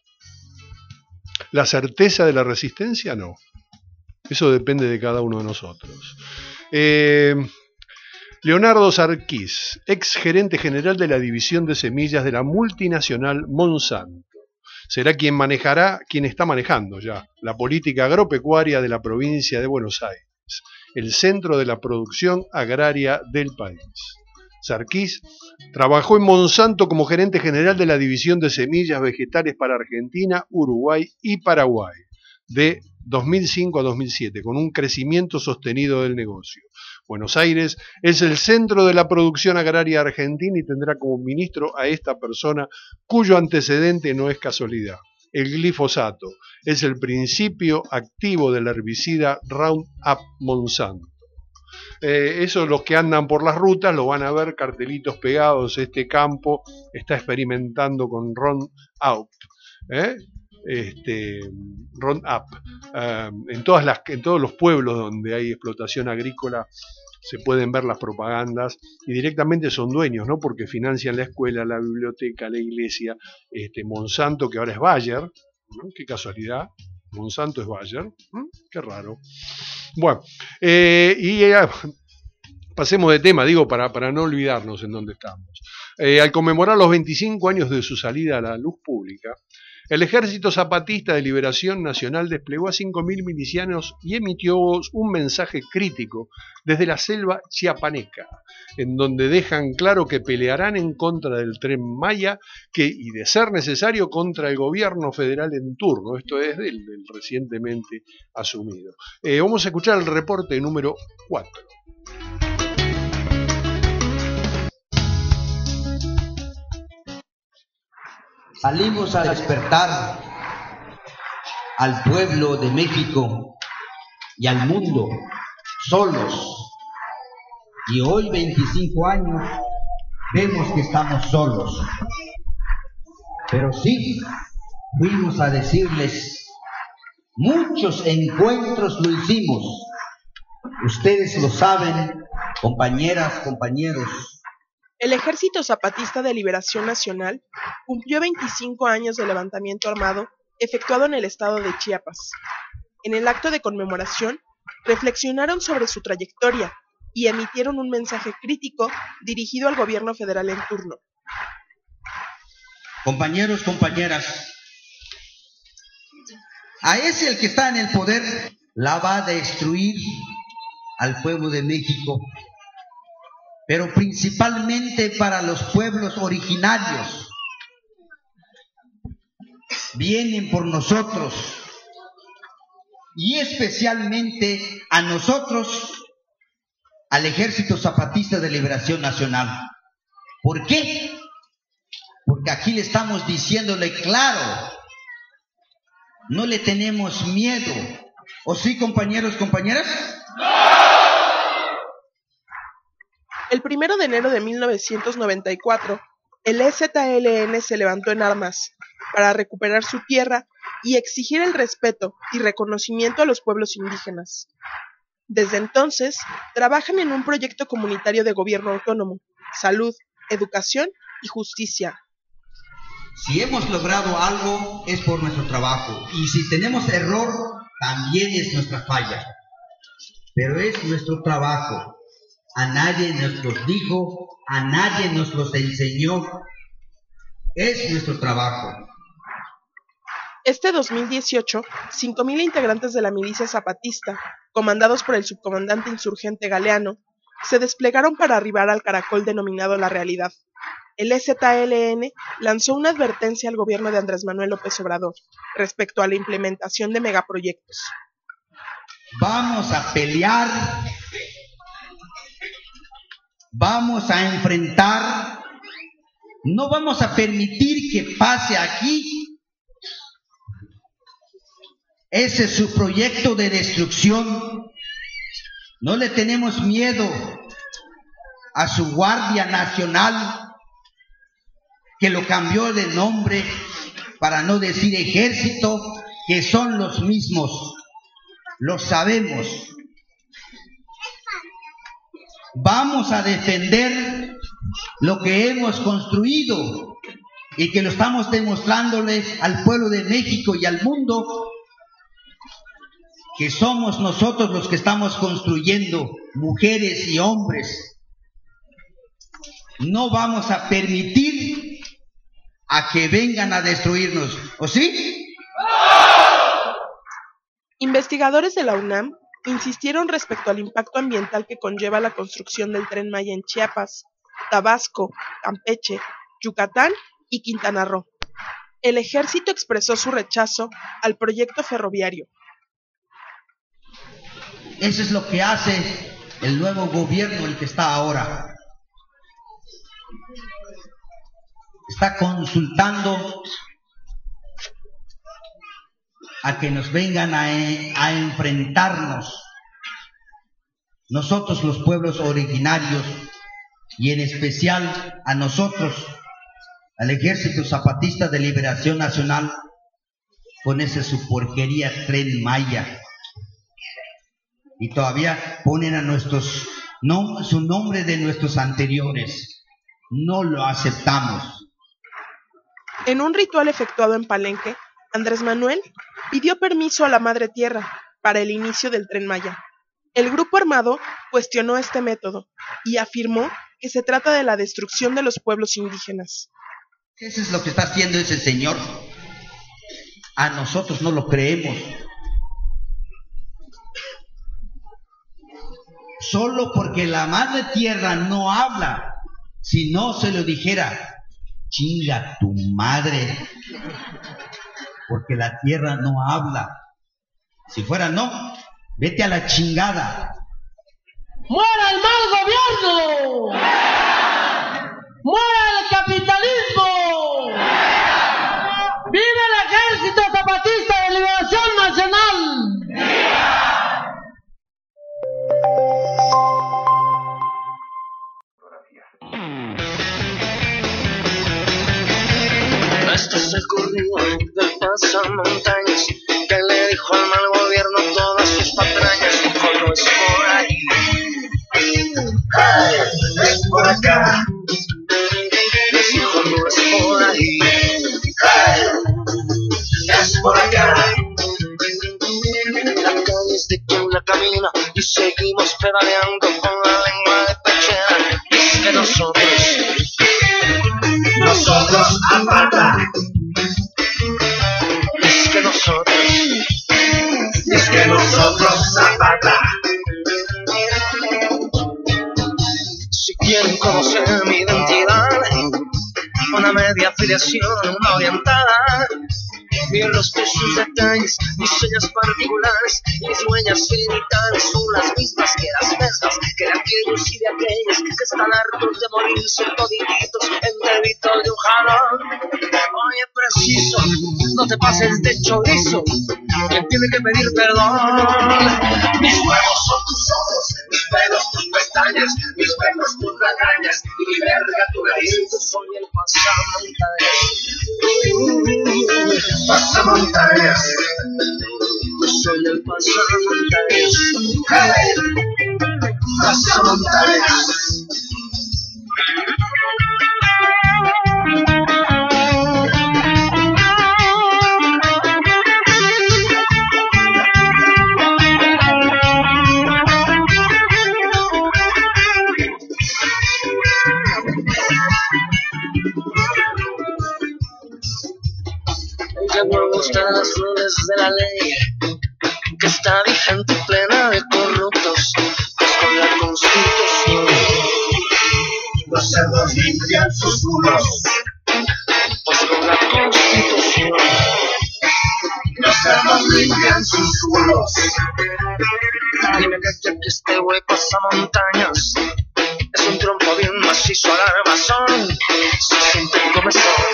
La certeza de la resistencia no. Eso depende de cada uno de nosotros. Leonardo Sarkis, ex gerente general de la división de semillas de la multinacional Monsanto, será quien está manejando ya la política agropecuaria de la provincia de Buenos Aires, el centro de la producción agraria del país. Sarkis trabajó en Monsanto como gerente general de la división de semillas vegetales para Argentina, Uruguay y Paraguay, de 2005 a 2007, con un crecimiento sostenido del negocio. Buenos Aires es el centro de la producción agraria argentina y tendrá como ministro a esta persona cuyo antecedente no es casualidad. El glifosato es el principio activo del herbicida Roundup Monsanto. Eso los que andan por las rutas lo van a ver, cartelitos pegados. Este campo está experimentando con Roundup. Roundup. En todos los pueblos donde hay explotación agrícola se pueden ver las propagandas y directamente son dueños, ¿no? Porque financian la escuela, la biblioteca, la iglesia. Monsanto, que ahora es Bayer, ¿no? Qué casualidad. Monsanto es Bayer, qué raro. Bueno, pasemos de tema, digo, para no olvidarnos en dónde estamos. Al conmemorar los 25 años de su salida a la luz pública, el Ejército Zapatista de Liberación Nacional desplegó a 5.000 milicianos y emitió un mensaje crítico desde la selva chiapaneca, en donde dejan claro que pelearán en contra del Tren Maya y, de ser necesario, contra el gobierno federal en turno. Esto es del recientemente asumido. Vamos a escuchar el reporte número 4. Salimos a despertar al pueblo de México y al mundo solos. Y hoy, 25 años, vemos que estamos solos. Pero sí, fuimos a decirles, muchos encuentros lo hicimos. Ustedes lo saben, compañeras, compañeros. El Ejército Zapatista de Liberación Nacional cumplió 25 años de levantamiento armado efectuado en el estado de Chiapas. En el acto de conmemoración, reflexionaron sobre su trayectoria y emitieron un mensaje crítico dirigido al gobierno federal en turno. Compañeros, compañeras, a ese el que está en el poder la va a destruir al pueblo de México, pero principalmente para los pueblos originarios. Vienen por nosotros y especialmente a nosotros, al Ejército Zapatista de Liberación Nacional. ¿Por qué? Porque aquí le estamos diciéndole claro, no le tenemos miedo. ¿O sí, compañeros, compañeras? El 1 de enero de 1994, el EZLN se levantó en armas para recuperar su tierra y exigir el respeto y reconocimiento a los pueblos indígenas. Desde entonces, trabajan en un proyecto comunitario de gobierno autónomo, salud, educación y justicia. Si hemos logrado algo es por nuestro trabajo, y si tenemos error también es nuestra falla, pero es nuestro trabajo. A nadie nos los dijo, a nadie nos los enseñó, es nuestro trabajo. Este 2018, 5,000 integrantes de la milicia zapatista, comandados por el subcomandante insurgente Galeano, se desplegaron para arribar al caracol denominado La Realidad. El EZLN lanzó una advertencia al gobierno de Andrés Manuel López Obrador respecto a la implementación de megaproyectos. Vamos a pelear, vamos a enfrentar, no vamos a permitir que pase aquí. Ese es su proyecto de destrucción. No le tenemos miedo a su Guardia Nacional, que lo cambió de nombre para no decir ejército, que son los mismos. Lo sabemos. Vamos a defender lo que hemos construido y que lo estamos demostrándole al pueblo de México y al mundo, que somos nosotros los que estamos construyendo, mujeres y hombres. No vamos a permitir a que vengan a destruirnos, ¿o sí? Investigadores de la UNAM insistieron respecto al impacto ambiental que conlleva la construcción del Tren Maya en Chiapas, Tabasco, Campeche, Yucatán y Quintana Roo. El ejército expresó su rechazo al proyecto ferroviario. Eso es lo que hace el nuevo gobierno, el que está ahora. Está consultando a que nos vengan a enfrentarnos. Nosotros, los pueblos originarios, y en especial a nosotros, al Ejército Zapatista de Liberación Nacional, con ese su porquería Tren Maya. Y todavía ponen a su nombre de nuestros anteriores. No lo aceptamos. En un ritual efectuado en Palenque, Andrés Manuel pidió permiso a la Madre Tierra para el inicio del Tren Maya. El grupo armado cuestionó este método y afirmó que se trata de la destrucción de los pueblos indígenas. Eso es lo que está haciendo ese señor. A nosotros no lo creemos. Solo porque la Madre Tierra no habla. Si no se lo dijera, chinga tu madre, porque la tierra no habla. Si fuera no, vete a la chingada. ¡Muera el mal gobierno! ¡Muera el capitalismo! ¡Viva el Ejército Zapatista de Liberación Nacional! Este es el corrido del pasamontañas que le dijo al mal gobierno todas sus patrañas. Dijo, no es por ahí, es por acá. Les dijo, no es por ahí, es por acá. La calle es de quien la camina y seguimos veraneando con la lengua de pechera. Y es que nosotros Zapata. Es que nosotros Zapata. Si quieren conocer mi identidad, una media afiliación, una orientada, mis rostros, sus detalles, mis señas particulares, mis huellas genitales son las mismas que las mesas, que de aquellos y de aquellas que están hartos de morirse todititos enteritos de un jalón. Oye, preciso, no te pases de chorizo, quien tiene que pedir perdón. Mis huevos son tus ojos, mis pelos tus pestañas, mis pecos tus lagañas, y mi verga tu nariz. Soy el pasamontañas. Yo soy el pasamontañas. Hey, pasamontañas. Ya no gustan las flores de la ley, que está vigente y plena de corruptos, pues con la Constitución los cerdos limpian sus culos, pues con la Constitución los cerdos limpian sus culos. Dime que este güey pasamontañas es un trompo bien macizo al armazón, se siente comezón.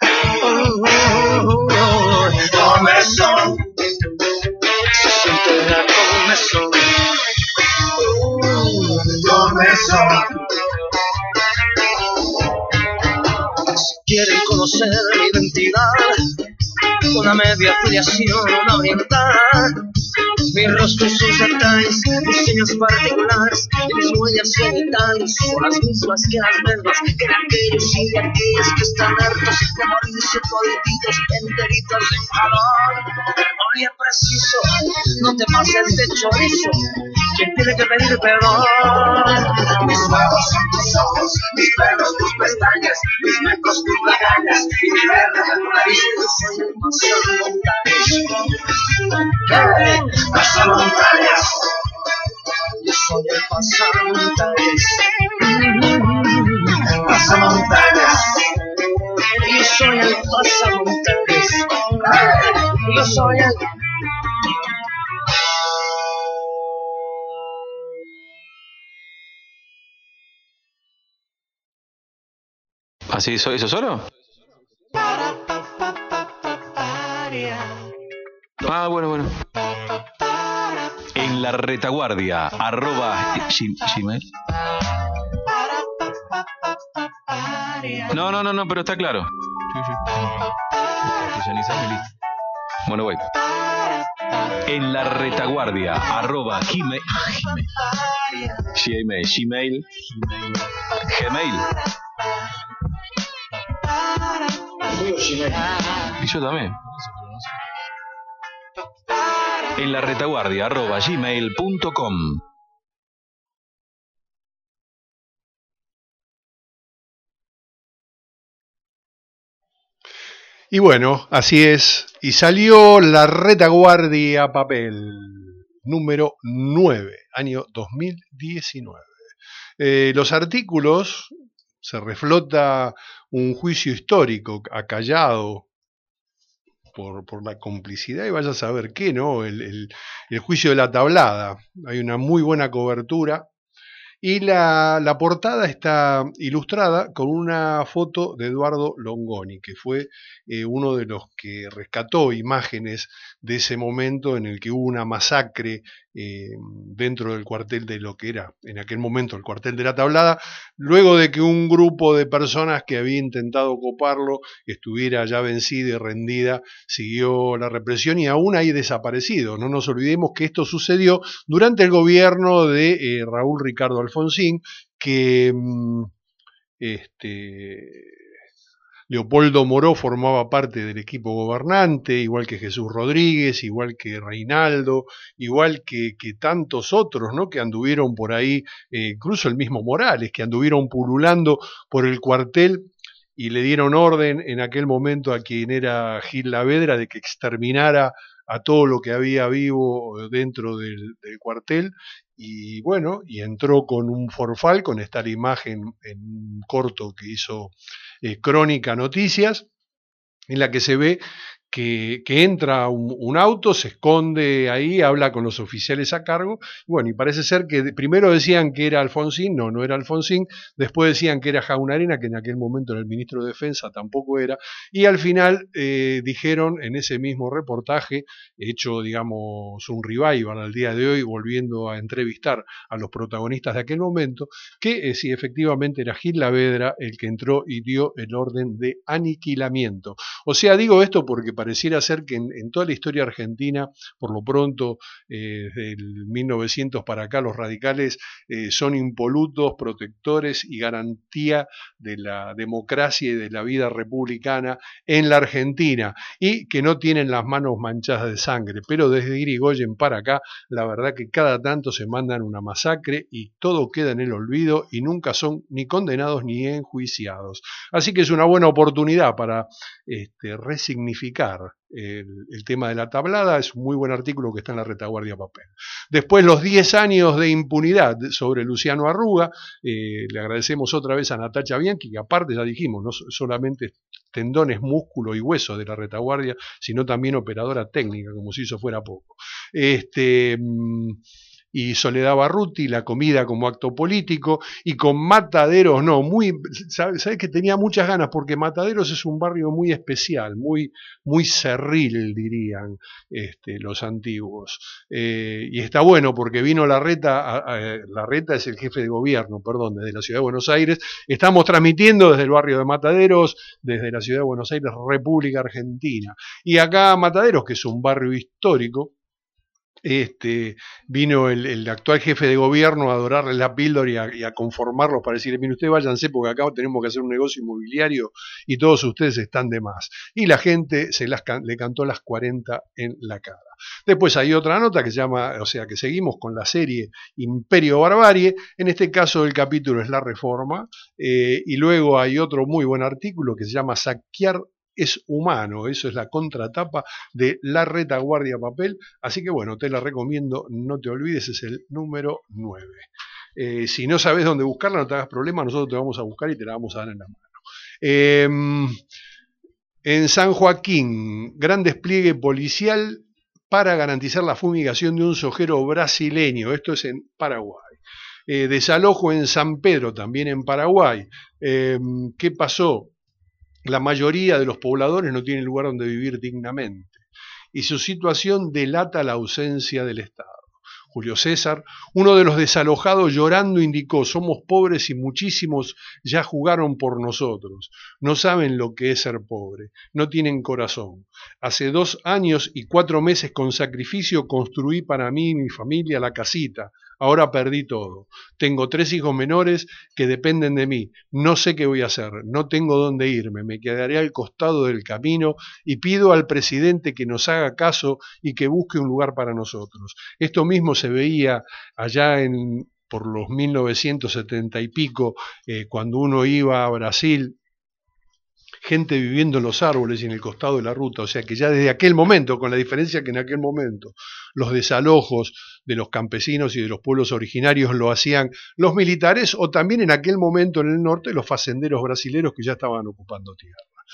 Comezón, se siente la comezón. Comezón. Si quieren conocer mi identidad, una media afiliación, una orientada, mis rostros, sus detalles, mis señas particulares y mis huellas genitales son las mismas que las mismas que de aquellos y de aquellas que están hartos de morirse todititos enteritos en jalón. Oye, preciso, no te pases de chorizo, quien tiene que pedir perdón. Mis huevos son tus ojos, mis pelos tus pestañas, mis mecos tus lagañas y mi verde de tu nariz. Yo soy el pasamontañas. Yo soy el pasamontañas. Pasamontañas. Yo soy el pasamontañas. Yo soy el... ¿Así soy eso solo? Ah, bueno. En la retaguardia, @gmail. No, pero está claro. Sí. Bueno, voy. En la retaguardia, @gmail. Y yo también. En la retaguardia @gmail.com. Y bueno, así es. Y salió La Retaguardia Papel, número 9, año 2019. Los artículos, se reflota un juicio histórico acallado por la complicidad y vaya a saber qué, ¿no? El juicio de la tablada. Hay una muy buena cobertura. Y la portada está ilustrada con una foto de Eduardo Longoni, que fue uno de los que rescató imágenes de ese momento en el que hubo una masacre dentro del cuartel de lo que era en aquel momento el cuartel de la Tablada, luego de que un grupo de personas que había intentado ocuparlo estuviera ya vencida y rendida, siguió la represión y aún hay desaparecidos. No nos olvidemos que esto sucedió durante el gobierno de Raúl Ricardo Alfonsín, que Leopoldo Moró formaba parte del equipo gobernante, igual que Jesús Rodríguez, igual que Reinaldo, igual que tantos otros, ¿no? Que anduvieron por ahí, incluso el mismo Morales, que anduvieron pululando por el cuartel y le dieron orden en aquel momento a quien era Gil Lavedra de que exterminara a todo lo que había vivo dentro del cuartel. Y bueno, y entró con un forfal, con esta imagen en un corto que hizo Crónica Noticias, en la que se ve que entra un auto, se esconde ahí, habla con los oficiales a cargo, bueno, y parece ser que primero decían que era Alfonsín, no era Alfonsín, después decían que era Jaunarena, que en aquel momento era el ministro de Defensa, tampoco era, y al final dijeron en ese mismo reportaje, hecho, digamos, un revival al día de hoy, volviendo a entrevistar a los protagonistas de aquel momento, que sí, efectivamente era Gil Lavedra el que entró y dio el orden de aniquilamiento. O sea, digo esto porque pareciera ser que en toda la historia argentina, por lo pronto, desde el 1900 para acá, los radicales son impolutos, protectores y garantía de la democracia y de la vida republicana en la Argentina, y que no tienen las manos manchadas de sangre, pero desde Irigoyen para acá, la verdad que cada tanto se mandan una masacre y todo queda en el olvido y nunca son ni condenados ni enjuiciados. Así que es una buena oportunidad para resignificar el tema de la tablada. Es un muy buen artículo que está en la Retaguardia Papel. Después, los 10 años de impunidad sobre Luciano Arruga. Le agradecemos otra vez a Natacha Bianchi, que aparte ya dijimos, no solamente tendones, músculo y hueso de la Retaguardia, sino también operadora técnica, como si eso fuera poco. Y Soledad Barruti, La comida como acto político, y con Mataderos, sabes que tenía muchas ganas, porque Mataderos es un barrio muy especial, muy cerril, dirían los antiguos, y está bueno porque vino Larreta, Larreta es el jefe de gobierno, desde la Ciudad de Buenos Aires. Estamos transmitiendo desde el barrio de Mataderos, desde la Ciudad de Buenos Aires, República Argentina, y acá Mataderos, que es un barrio histórico, vino el actual jefe de gobierno a dorarle la píldora y a conformarlos para decirle: mire, ustedes váyanse porque acá tenemos que hacer un negocio inmobiliario y todos ustedes están de más. Y la gente le cantó las 40 en la cara. Después hay otra nota que se llama, o sea que seguimos con la serie Imperio Barbarie, en este caso el capítulo es La Reforma, y luego hay otro muy buen artículo que se llama Saquear es humano, eso es la contratapa de La Retaguardia Papel, así que bueno, te la recomiendo, no te olvides, es el número 9. Si no sabes dónde buscarla, no te hagas problema, nosotros te vamos a buscar y te la vamos a dar en la mano. En San Joaquín, gran despliegue policial para garantizar la fumigación de un sojero brasileño, esto es en Paraguay. Desalojo en San Pedro, también en Paraguay. ¿Qué pasó? La mayoría de los pobladores no tienen lugar donde vivir dignamente y su situación delata la ausencia del Estado. Julio César, uno de los desalojados, llorando indicó: somos pobres y muchísimos ya jugaron por nosotros. No saben lo que es ser pobre, no tienen corazón. Hace 2 años y 4 meses con sacrificio construí para mí y mi familia la casita. Ahora perdí todo. Tengo 3 hijos menores que dependen de mí. No sé qué voy a hacer. No tengo dónde irme. Me quedaré al costado del camino y pido al presidente que nos haga caso y que busque un lugar para nosotros. Esto mismo se veía allá por los 1970 y pico, cuando uno iba a Brasil, gente viviendo en los árboles y en el costado de la ruta, o sea que ya desde aquel momento, con la diferencia que en aquel momento los desalojos de los campesinos y de los pueblos originarios lo hacían los militares, o también en aquel momento en el norte los facenderos brasileros que ya estaban ocupando tierra.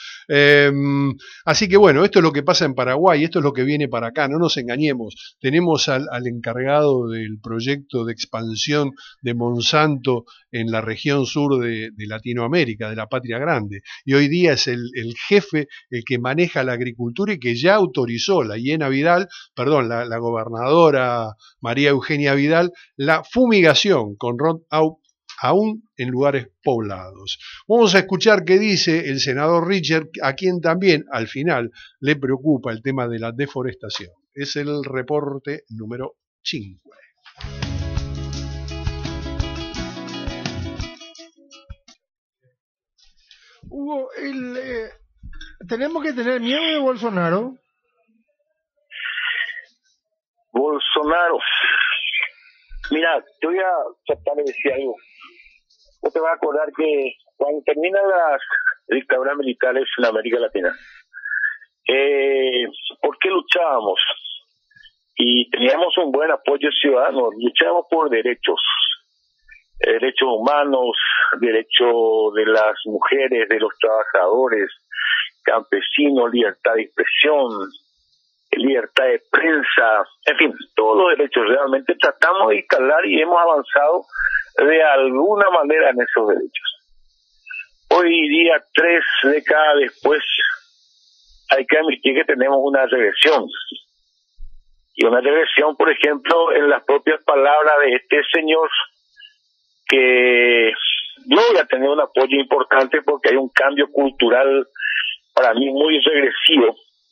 Así que bueno, esto es lo que pasa en Paraguay, esto es lo que viene para acá, no nos engañemos. Tenemos al encargado del proyecto de expansión de Monsanto en la región sur de Latinoamérica, de la Patria Grande, y hoy día es el jefe, el que maneja la agricultura y que ya autorizó la gobernadora María Eugenia Vidal, la fumigación con Roundup aún en lugares poblados. Vamos a escuchar qué dice el senador Richer, a quien también al final le preocupa el tema de la deforestación. Es el reporte número 5. Hugo, ¿tenemos que tener miedo de Bolsonaro? Bolsonaro. Mira, te voy a tratar de decir algo. Vos te vas a acordar que cuando terminan las dictaduras militares en América Latina, ¿por qué luchábamos? Y teníamos un buen apoyo ciudadano, luchábamos por derechos humanos, derechos de las mujeres, de los trabajadores, campesinos, libertad de expresión, libertad de prensa, en fin, todos los derechos. Realmente tratamos de instalar y hemos avanzado de alguna manera en esos derechos. Hoy día, 3 décadas después, hay que admitir que tenemos una regresión. Y una regresión, por ejemplo, en las propias palabras de este señor, que logra tener un apoyo importante porque hay un cambio cultural para mí muy regresivo.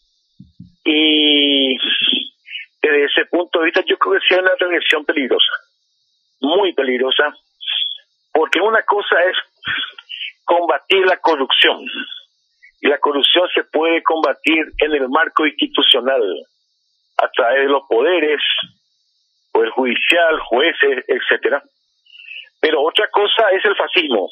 Y desde ese punto de vista yo creo que sí hay una regresión peligrosa, muy peligrosa, porque una cosa es combatir la corrupción, y la corrupción se puede combatir en el marco institucional, a través de los poderes, poder judicial, jueces, etcétera. Pero otra cosa es el fascismo.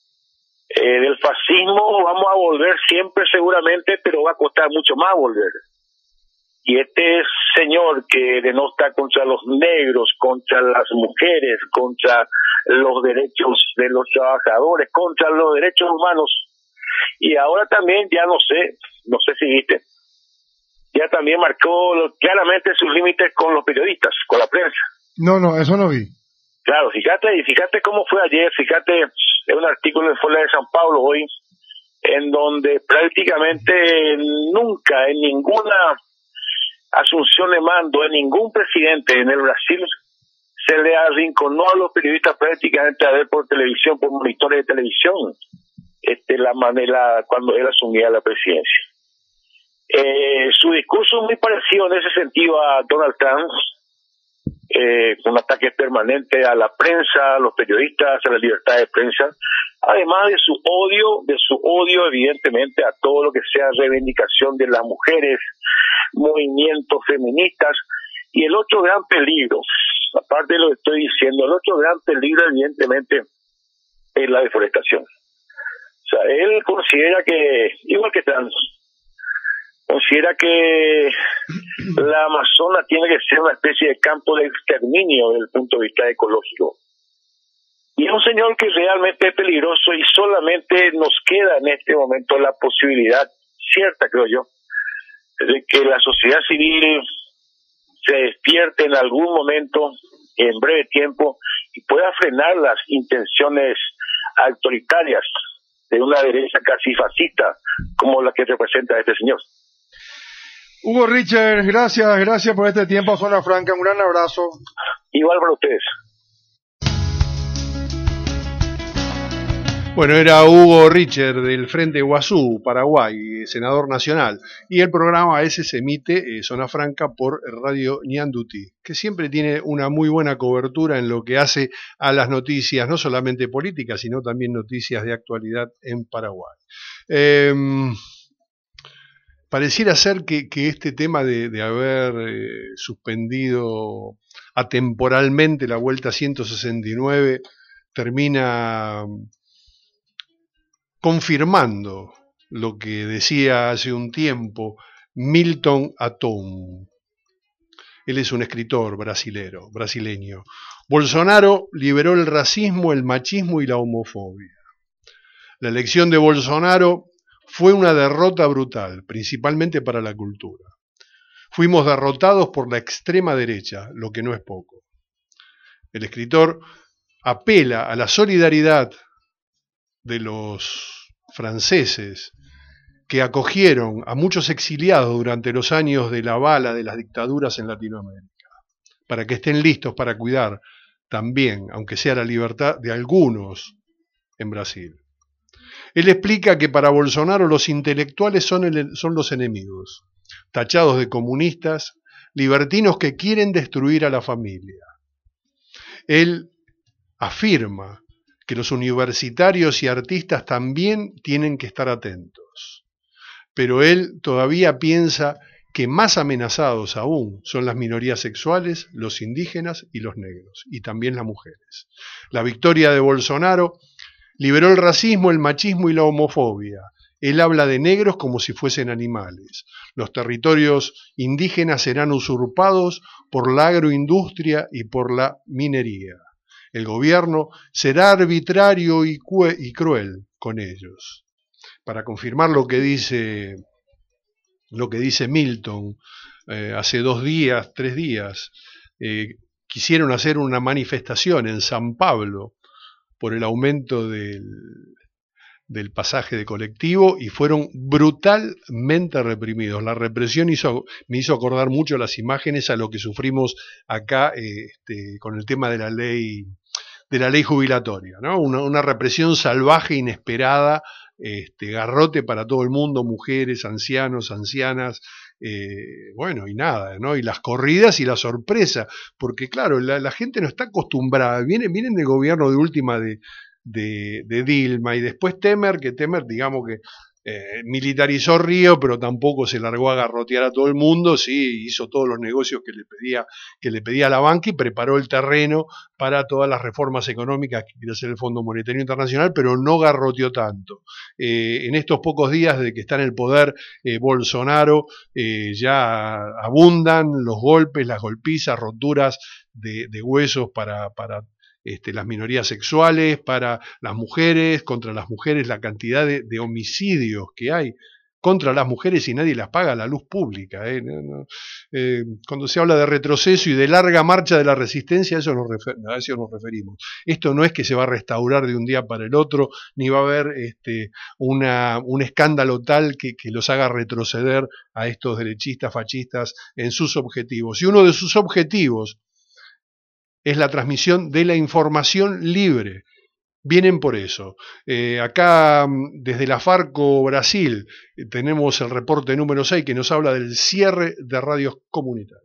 Del fascismo vamos a volver siempre seguramente, pero va a costar mucho más volver. Y este señor que denota contra los negros, contra las mujeres, contra los derechos de los trabajadores, contra los derechos humanos, y ahora también, ya no sé si viste, ya también marcó claramente sus límites con los periodistas, con la prensa. No, eso no vi. Claro, fíjate cómo fue ayer, fíjate en un artículo en Folha de San Paulo hoy, en donde prácticamente nunca, en ninguna asunción de mando, en ningún presidente en el Brasil, se le arrinconó a los periodistas prácticamente a ver por televisión, por monitores de televisión, la manera cuando él asumía la presidencia. Su discurso es muy parecido en ese sentido a Donald Trump, con ataques permanentes a la prensa, a los periodistas, a la libertad de prensa, además de su odio evidentemente a todo lo que sea reivindicación de las mujeres, movimientos feministas. Y el otro gran peligro, aparte de lo que estoy diciendo, el otro gran peligro evidentemente es la deforestación. O sea, él considera que, igual que Trump, considera que la Amazonas tiene que ser una especie de campo de exterminio desde el punto de vista ecológico. Y es un señor que realmente es peligroso, y solamente nos queda en este momento la posibilidad, cierta creo yo, de que la sociedad civil se despierte en algún momento, en breve tiempo, y pueda frenar las intenciones autoritarias de una derecha casi fascista como la que representa este señor. Hugo Richard, gracias por este tiempo a Zona Franca, un gran abrazo. Igual para ustedes. Bueno, era Hugo Richard del Frente Guazú, Paraguay, senador nacional, y el programa ese se emite, Zona Franca, por Radio Ñandutí, que siempre tiene una muy buena cobertura en lo que hace a las noticias, no solamente políticas, sino también noticias de actualidad en Paraguay. Pareciera ser que este tema de haber suspendido atemporalmente la Vuelta 169 termina confirmando lo que decía hace un tiempo Milton Atum. Él es un escritor brasileño. Bolsonaro liberó el racismo, el machismo y la homofobia. La elección de Bolsonaro fue una derrota brutal, principalmente para la cultura. Fuimos derrotados por la extrema derecha, lo que no es poco. El escritor apela a la solidaridad de los franceses que acogieron a muchos exiliados durante los años de la bala de las dictaduras en Latinoamérica, para que estén listos para cuidar también, aunque sea la libertad de algunos en Brasil. Él explica que para Bolsonaro los intelectuales son los enemigos, tachados de comunistas, libertinos que quieren destruir a la familia. Él afirma que los universitarios y artistas también tienen que estar atentos. Pero él todavía piensa que más amenazados aún son las minorías sexuales, los indígenas y los negros, y también las mujeres. La victoria de Bolsonaro liberó el racismo, el machismo y la homofobia. Él habla de negros como si fuesen animales. Los territorios indígenas serán usurpados por la agroindustria y por la minería. El gobierno será arbitrario y cruel con ellos. Para confirmar lo que dice Milton, hace 3 días, quisieron hacer una manifestación en San Pablo por el aumento del pasaje de colectivo y fueron brutalmente reprimidos. La represión me hizo acordar mucho las imágenes a lo que sufrimos acá con el tema de la ley jubilatoria, ¿no? Una represión salvaje, inesperada, garrote para todo el mundo, mujeres, ancianos, ancianas, bueno, y nada, ¿no? Y las corridas y la sorpresa, porque claro, la gente no está acostumbrada, vienen del gobierno de última de Dilma y después Temer, digamos que militarizó Río, pero tampoco se largó a garrotear a todo el mundo, sí, hizo todos los negocios que le pedía la banca y preparó el terreno para todas las reformas económicas que quiere hacer el Fondo Monetario Internacional, pero no garroteó tanto. En estos pocos días de que está en el poder Bolsonaro, ya abundan los golpes, las golpizas, roturas de huesos para las minorías sexuales, para las mujeres, contra las mujeres, la cantidad de homicidios que hay contra las mujeres y nadie las paga a la luz pública. Cuando se habla de retroceso y de larga marcha de la resistencia, a eso nos referimos. Esto no es que se va a restaurar de un día para el otro, ni va a haber un escándalo tal que los haga retroceder a estos derechistas, fascistas en sus objetivos. Y uno de sus objetivos es la transmisión de la información libre. Vienen por eso. Acá, desde la Farco Brasil, tenemos el reporte número 6 que nos habla del cierre de radios comunitarias.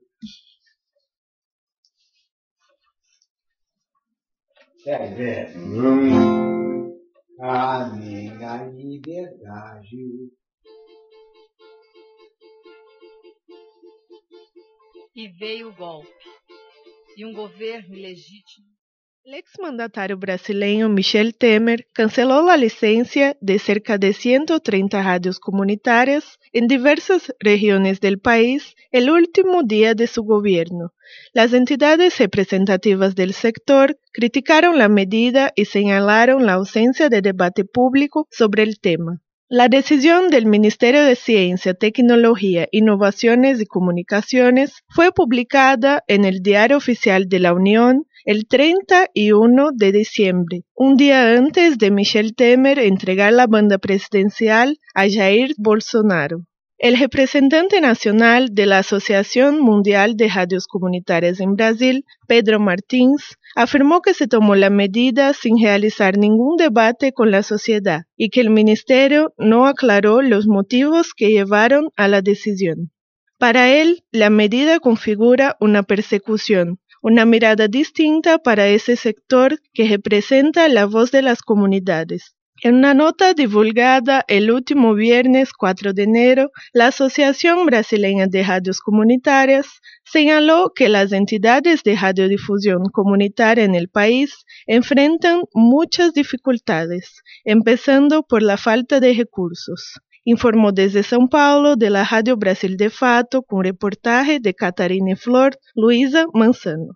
E veio o golpe. E governo ilegítimo. El exmandatario brasileño Michel Temer canceló la licencia de cerca de 130 radios comunitarias en diversas regiones del país el último día de su gobierno. Las entidades representativas del sector criticaron la medida y señalaron la ausencia de debate público sobre el tema. La decisión del Ministerio de Ciencia, Tecnología, Innovaciones y Comunicaciones fue publicada en el Diario Oficial de la Unión el 31 de diciembre, un día antes de Michel Temer entregar la banda presidencial a Jair Bolsonaro. El representante nacional de la Asociación Mundial de Radios Comunitarias en Brasil, Pedro Martins, afirmó que se tomó la medida sin realizar ningún debate con la sociedad y que el ministerio no aclaró los motivos que llevaron a la decisión. Para él, la medida configura una persecución, una mirada distinta para ese sector que representa la voz de las comunidades. En una nota divulgada el último viernes 4 de enero, la Asociación Brasileña de Radios Comunitarias señaló que las entidades de radiodifusión comunitaria en el país enfrentan muchas dificultades, empezando por la falta de recursos. Informó desde São Paulo de la Radio Brasil de Fato con reportaje de Catarina Flor, Luisa Manzano.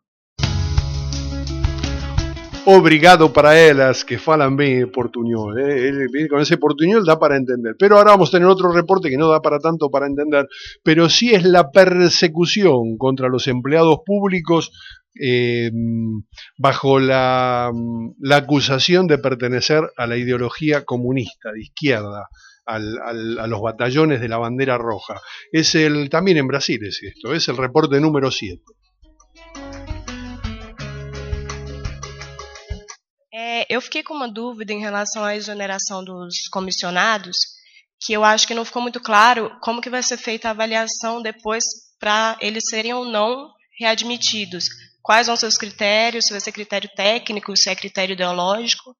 Obrigado para elas que falan bem portuñol. Con ese portuñol da para entender. Pero ahora vamos a tener otro reporte que no da para tanto para entender, pero sí es la persecución contra los empleados públicos bajo la acusación de pertenecer a la ideología comunista de izquierda, a los batallones de la bandera roja. También en Brasil es el reporte número 7. Eu fiquei com uma dúvida em relação à exoneração dos comissionados, que eu acho que não ficou muito claro como que vai ser feita a avaliação depois para eles serem ou não readmitidos. Quais vão ser os critérios, se vai ser critério técnico, se é critério ideológico.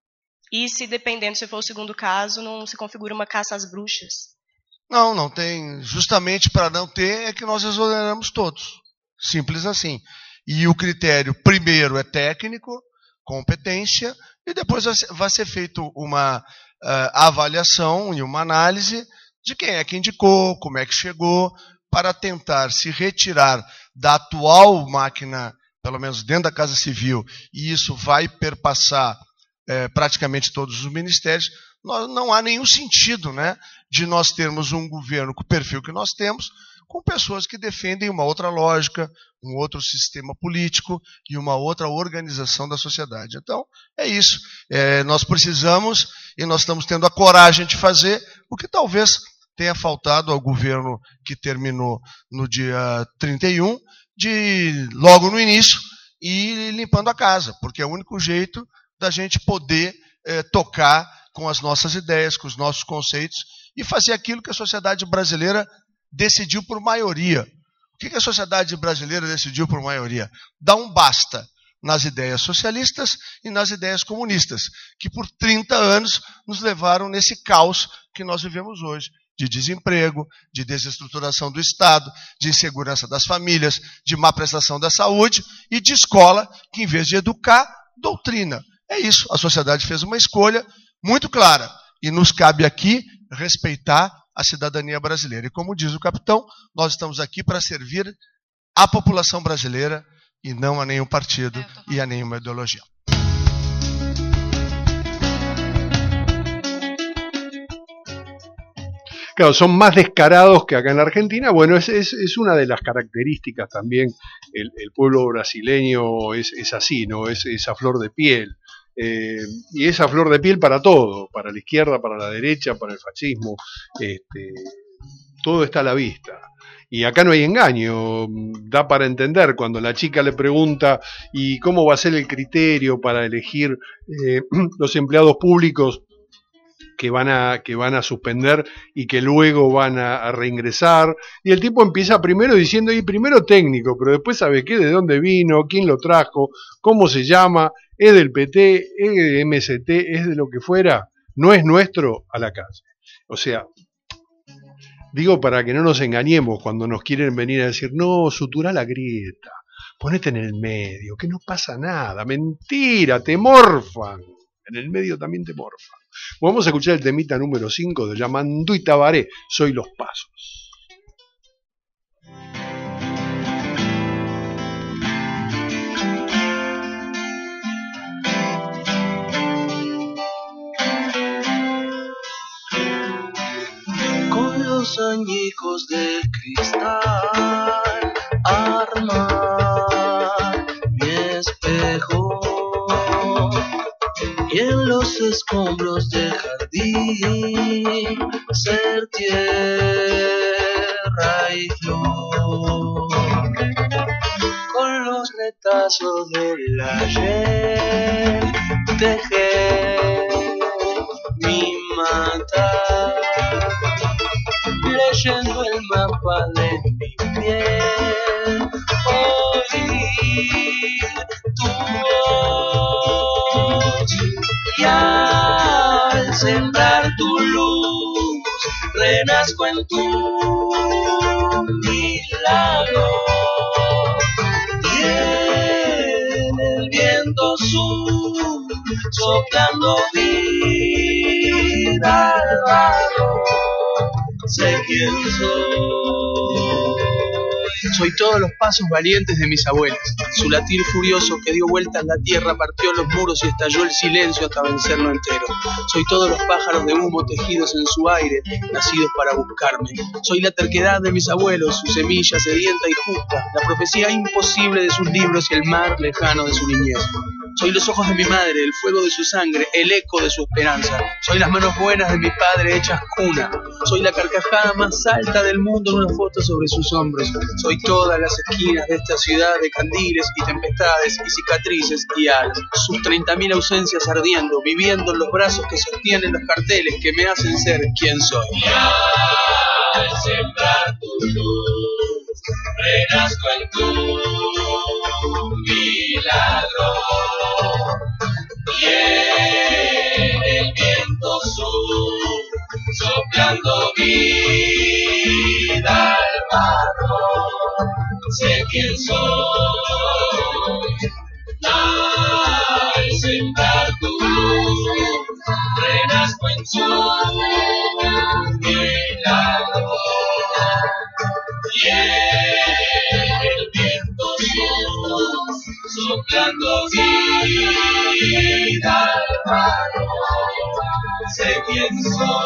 E se, dependendo, se for o segundo caso, não se configura uma caça às bruxas? Não, não tem. Justamente para não ter é que nós exoneramos todos. Simples assim. E o critério primeiro é técnico, competência, e depois vai ser feito uma avaliação e uma análise de quem é que indicou, como é que chegou, para tentar se retirar da atual máquina, pelo menos dentro da Casa Civil, e isso vai perpassar praticamente todos os ministérios. Não há nenhum sentido, né, de nós termos um governo com o perfil que nós temos, com pessoas que defendem uma outra lógica, um outro sistema político e uma outra organização da sociedade. Então, é isso. Nós precisamos, e nós estamos tendo a coragem de fazer o que talvez tenha faltado ao governo que terminou no dia 31, de logo no início, ir limpando a casa, porque é o único jeito da gente poder tocar com as nossas ideias, com os nossos conceitos, e fazer aquilo que a sociedade brasileira decidiu por maioria. O que a sociedade brasileira decidiu por maioria? Dar um basta nas ideias socialistas e nas ideias comunistas, que por 30 anos nos levaram nesse caos que nós vivemos hoje, de desemprego, de desestruturação do Estado, de insegurança das famílias, de má prestação da saúde e de escola que, em vez de educar, doutrina. É isso, a sociedade fez uma escolha muito clara e nos cabe aqui respeitar a cidadania brasileira. E como diz o capitão, nós estamos aqui para servir à população brasileira e não a nenhum partido e a nenhuma ideologia. Claro, son más descarados que acá en la Argentina. Bueno, es una de las características también. El pueblo brasileño es así, ¿no? Es a flor de piel. Y es a flor de piel para todo, para la izquierda, para la derecha, para el fascismo. Todo está a la vista. Y acá no hay engaño, da para entender cuando la chica le pregunta ¿y cómo va a ser el criterio para elegir los empleados públicos que van a suspender y que luego van a reingresar? Y el tipo empieza primero diciendo, y primero técnico, pero después sabe qué, de dónde vino, quién lo trajo, cómo se llama, es del PT, es de MST, es de lo que fuera, no es nuestro, a la calle. O sea, digo para que no nos engañemos cuando nos quieren venir a decir, no, sutura la grieta, ponete en el medio, que no pasa nada, mentira, te morfan, en el medio también te morfan. Vamos a escuchar el temita número 5 de Yamandu y Tabaré, Soy los Pasos. Con los añicos de cristal armar mi espejo y en los escombros del jardín ser tierra y flor. Con los retazos del ayer tejer mi mata, leyendo el mapa de mi piel, oír tu voz. Y al sembrar tu luz, renazco en tu milagro. Y en el viento sur, soplando vida al barro, sé quién soy. Soy todos los pasos valientes de mis abuelas. Su latir furioso que dio vueltas la tierra, partió los muros y estalló el silencio hasta vencerlo entero. Soy todos los pájaros de humo tejidos en su aire, nacidos para buscarme. Soy la terquedad de mis abuelos, su semilla sedienta y justa, la profecía imposible de sus libros y el mar lejano de su niñez. Soy los ojos de mi madre, el fuego de su sangre, el eco de su esperanza. Soy las manos buenas de mi padre hechas cuna. Soy la carcajada más alta del mundo en una foto sobre sus hombros. Soy todas las esquinas de esta ciudad de candiles y tempestades y cicatrices y alas. Sus 30.000 ausencias ardiendo, viviendo en los brazos que sostienen los carteles que me hacen ser quien soy. Y al sembrar tu luz, renazco en tu milagro. Y en soplando vida al barro. Sé quién soy, al sembrar tu luz, renazco en su milagro. Y el viento soplando vida al barro. Sé quién soy.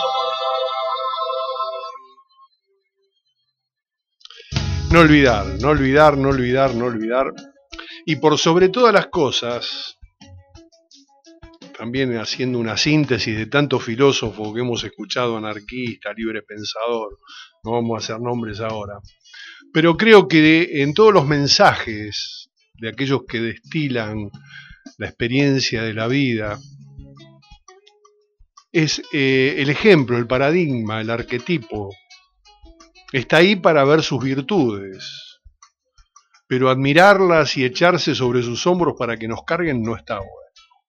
No olvidar, no olvidar, no olvidar, no olvidar. Y por sobre todas las cosas, también haciendo una síntesis de tanto filósofo que hemos escuchado, anarquista, libre pensador, no vamos a hacer nombres ahora, pero creo que en todos los mensajes de aquellos que destilan la experiencia de la vida, es el ejemplo, el paradigma, el arquetipo, está ahí para ver sus virtudes, pero admirarlas y echarse sobre sus hombros para que nos carguen no está bueno.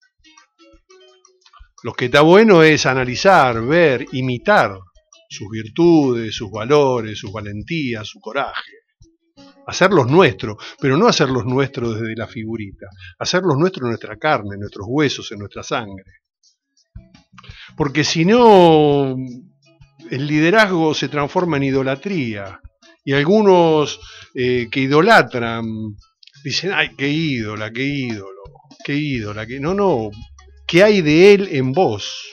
Lo que está bueno es analizar, ver, imitar sus virtudes, sus valores, sus valentías, su coraje. Hacerlos nuestros, pero no hacerlos nuestros desde la figurita, hacerlos nuestros en nuestra carne, en nuestros huesos, en nuestra sangre. Porque si no, el liderazgo se transforma en idolatría. Y algunos que idolatran dicen, ay, qué ídola, qué ídolo, qué ídola, qué... No, ¿qué hay de él en vos?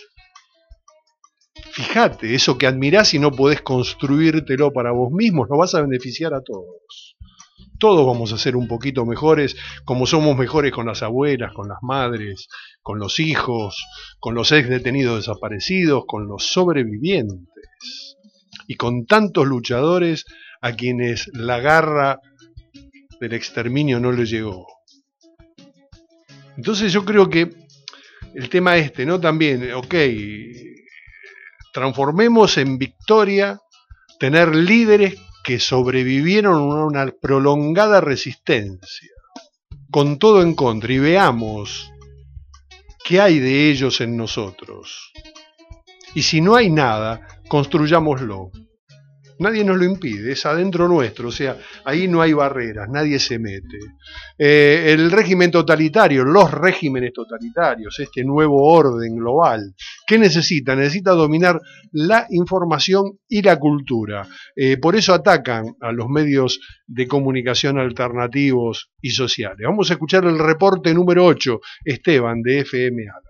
Fíjate, eso que admirás y no podés construírtelo para vos mismos, lo vas a beneficiar a todos. Todos vamos a ser un poquito mejores, como somos mejores con las abuelas, con las madres, con los hijos, con los ex detenidos desaparecidos, con los sobrevivientes y con tantos luchadores a quienes la garra del exterminio no les llegó. Entonces yo creo que el tema ¿no? También, transformemos en victoria tener líderes que sobrevivieron a una prolongada resistencia, con todo en contra, y veamos qué hay de ellos en nosotros. Y si no hay nada, construyámoslo. Nadie nos lo impide, es adentro nuestro, o sea, ahí no hay barreras, nadie se mete. El régimen totalitario, los regímenes totalitarios, este nuevo orden global, ¿qué necesita? Necesita dominar la información y la cultura. Por eso atacan a los medios de comunicación alternativos y sociales. Vamos a escuchar el reporte número 8, Esteban, de FM Alas.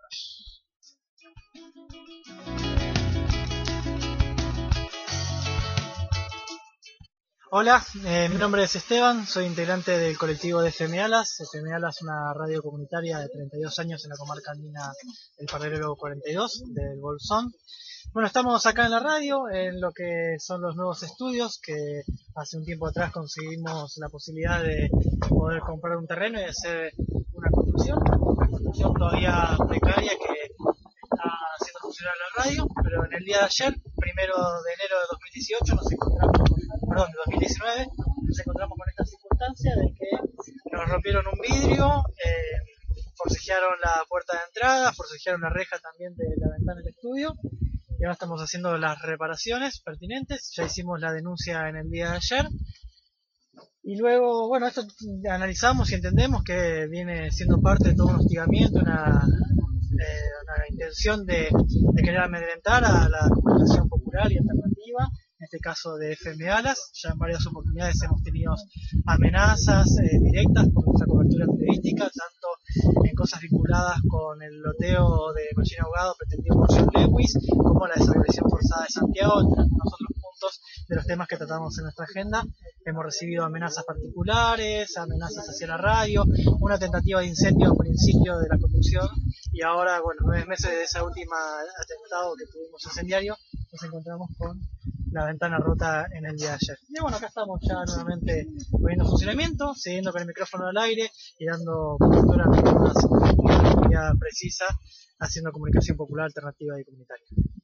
Hola, mi nombre es Esteban, soy integrante del colectivo de FM Alas. FM Alas es una radio comunitaria de 32 años en la comarca andina del Paralelo 42 del Bolsón. Bueno, estamos acá en la radio, en lo que son los nuevos estudios, que hace un tiempo atrás conseguimos la posibilidad de poder comprar un terreno y hacer una construcción todavía precaria que está haciendo funcionar la radio, pero en el día de ayer, 1 de enero de 2018, de 2019, nos encontramos con esta circunstancia de que nos rompieron un vidrio, forcejearon la puerta de entrada, forcejearon la reja también de la ventana del estudio, y ahora estamos haciendo las reparaciones pertinentes. Ya hicimos la denuncia en el día de ayer, y luego, bueno, esto analizamos y entendemos que viene siendo parte de todo un hostigamiento, una intención de querer amedrentar a la comunicación popular y alternativa, en este caso de FM Alas. Ya en varias oportunidades hemos tenido amenazas directas por nuestra cobertura periodística, tanto en cosas vinculadas con el loteo de Machine Ahogado pretendido por John Lewis, como la desaparición forzada de Santiago, entre algunos otros puntos de los temas que tratamos en nuestra agenda. Hemos recibido amenazas particulares, amenazas hacia la radio, una tentativa de incendio al principio de la conducción, y ahora, bueno, 9 meses de esa última atentado que tuvimos incendiario, nos encontramos con la ventana rota en el día de ayer. Y bueno, acá estamos ya nuevamente poniendo funcionamiento, siguiendo con el micrófono al aire y dando cobertura a una comunidad precisa, haciendo comunicación popular, alternativa y comunitaria.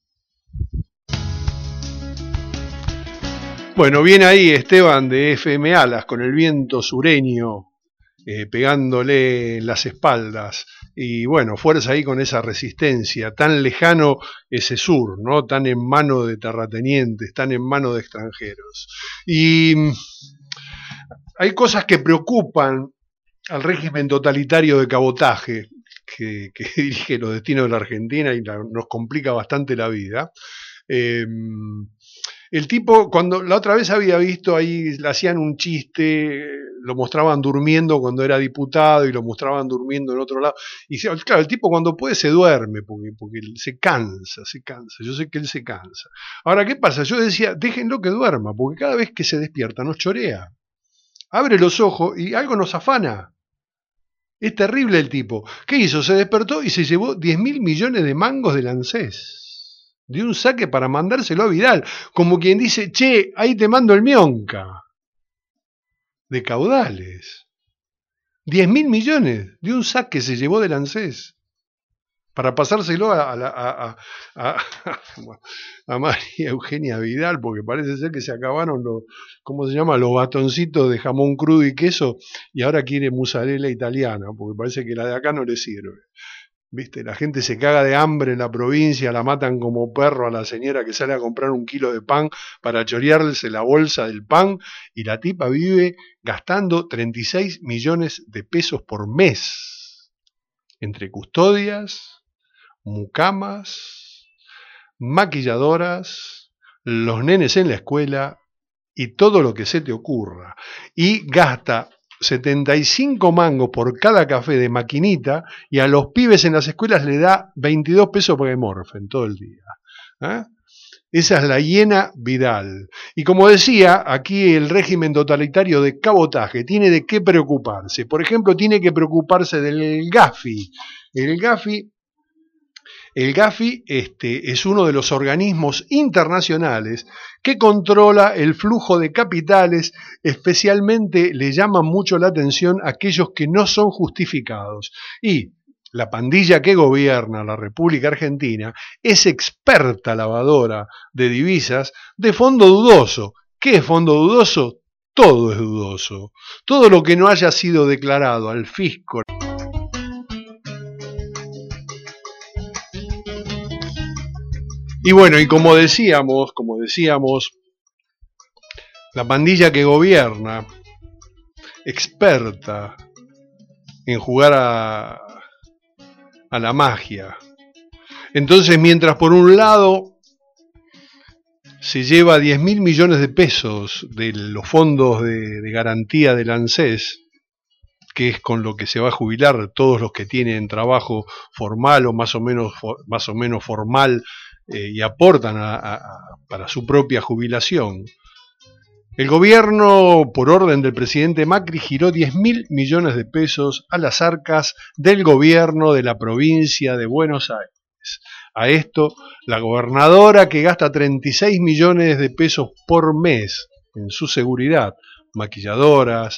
Bueno, viene ahí Esteban de FM Alas con el viento sureño pegándole en las espaldas. Y bueno, fuerza ahí con esa resistencia, tan lejano ese sur, ¿no? Tan en mano de terratenientes, tan en mano de extranjeros. Y hay cosas que preocupan al régimen totalitario de cabotaje que dirige los destinos de la Argentina y nos complica bastante la vida. El tipo, cuando la otra vez había visto ahí, le hacían un chiste, lo mostraban durmiendo cuando era diputado y lo mostraban durmiendo en otro lado. Y claro, el tipo cuando puede se duerme, porque se cansa. Yo sé que él se cansa. Ahora, ¿qué pasa? Yo decía, déjenlo que duerma, porque cada vez que se despierta nos chorea. Abre los ojos y algo nos afana. Es terrible el tipo. ¿Qué hizo? Se despertó y se llevó 10.000 millones de mangos del ANSES. De un saque para mandárselo a Vidal. Como quien dice, che, ahí te mando el mionca. De caudales. 10.000 millones de un saque se llevó del ANSES. Para pasárselo a María Eugenia Vidal, porque parece ser que se acabaron los, ¿cómo se llama? Los batoncitos de jamón crudo y queso, y ahora quiere mozzarella italiana, porque parece que la de acá no le sirve. ¿Viste? La gente se caga de hambre en la provincia, la matan como perro a la señora que sale a comprar 1 kilo de pan para chorearse la bolsa del pan, y la tipa vive gastando 36 millones de pesos por mes, entre custodias, mucamas, maquilladoras, los nenes en la escuela y todo lo que se te ocurra. Y gasta 75 mangos por cada café de maquinita y a los pibes en las escuelas le da 22 pesos para que morfen todo el día. Esa es la hiena Vidal. Y como decía, aquí el régimen totalitario de cabotaje tiene de qué preocuparse. Por ejemplo, tiene que preocuparse del GAFI. El GAFI es uno de los organismos internacionales que controla el flujo de capitales, especialmente le llaman mucho la atención aquellos que no son justificados. Y la pandilla que gobierna la República Argentina es experta lavadora de divisas de fondo dudoso. ¿Qué es fondo dudoso? Todo es dudoso. Todo lo que no haya sido declarado al fisco. Y bueno, y como decíamos, la pandilla que gobierna, experta en jugar a la magia. Entonces, mientras por un lado se lleva 10.000 millones de pesos de los fondos de garantía del ANSES, que es con lo que se va a jubilar todos los que tienen trabajo formal o más o menos formal, y aportan para su propia jubilación. El gobierno, por orden del presidente Macri, giró 10.000 millones de pesos a las arcas del gobierno de la provincia de Buenos Aires. A esto, la gobernadora, que gasta 36 millones de pesos por mes en su seguridad, maquilladoras,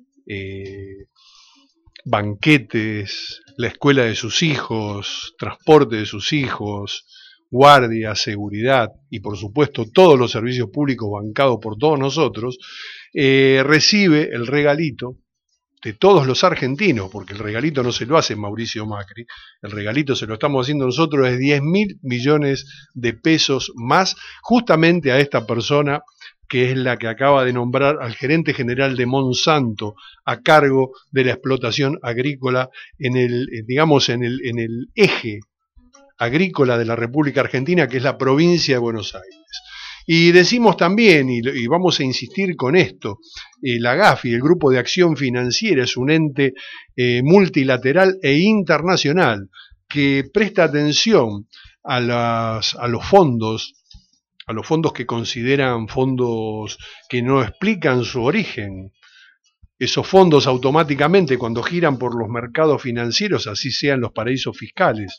banquetes, la escuela de sus hijos, transporte de sus hijos, guardia, seguridad y por supuesto todos los servicios públicos bancados por todos nosotros, recibe el regalito de todos los argentinos, porque el regalito no se lo hace Mauricio Macri, el regalito se lo estamos haciendo nosotros, es 10.000 millones de pesos más, justamente a esta persona que es la que acaba de nombrar al gerente general de Monsanto a cargo de la explotación agrícola en el eje agrícola de la República Argentina, que es la provincia de Buenos Aires. Y decimos también, y vamos a insistir con esto, la GAFI, el Grupo de Acción Financiera, es un ente multilateral e internacional que presta atención a los fondos que consideran fondos que no explican su origen. Esos fondos automáticamente, cuando giran por los mercados financieros, así sean los paraísos fiscales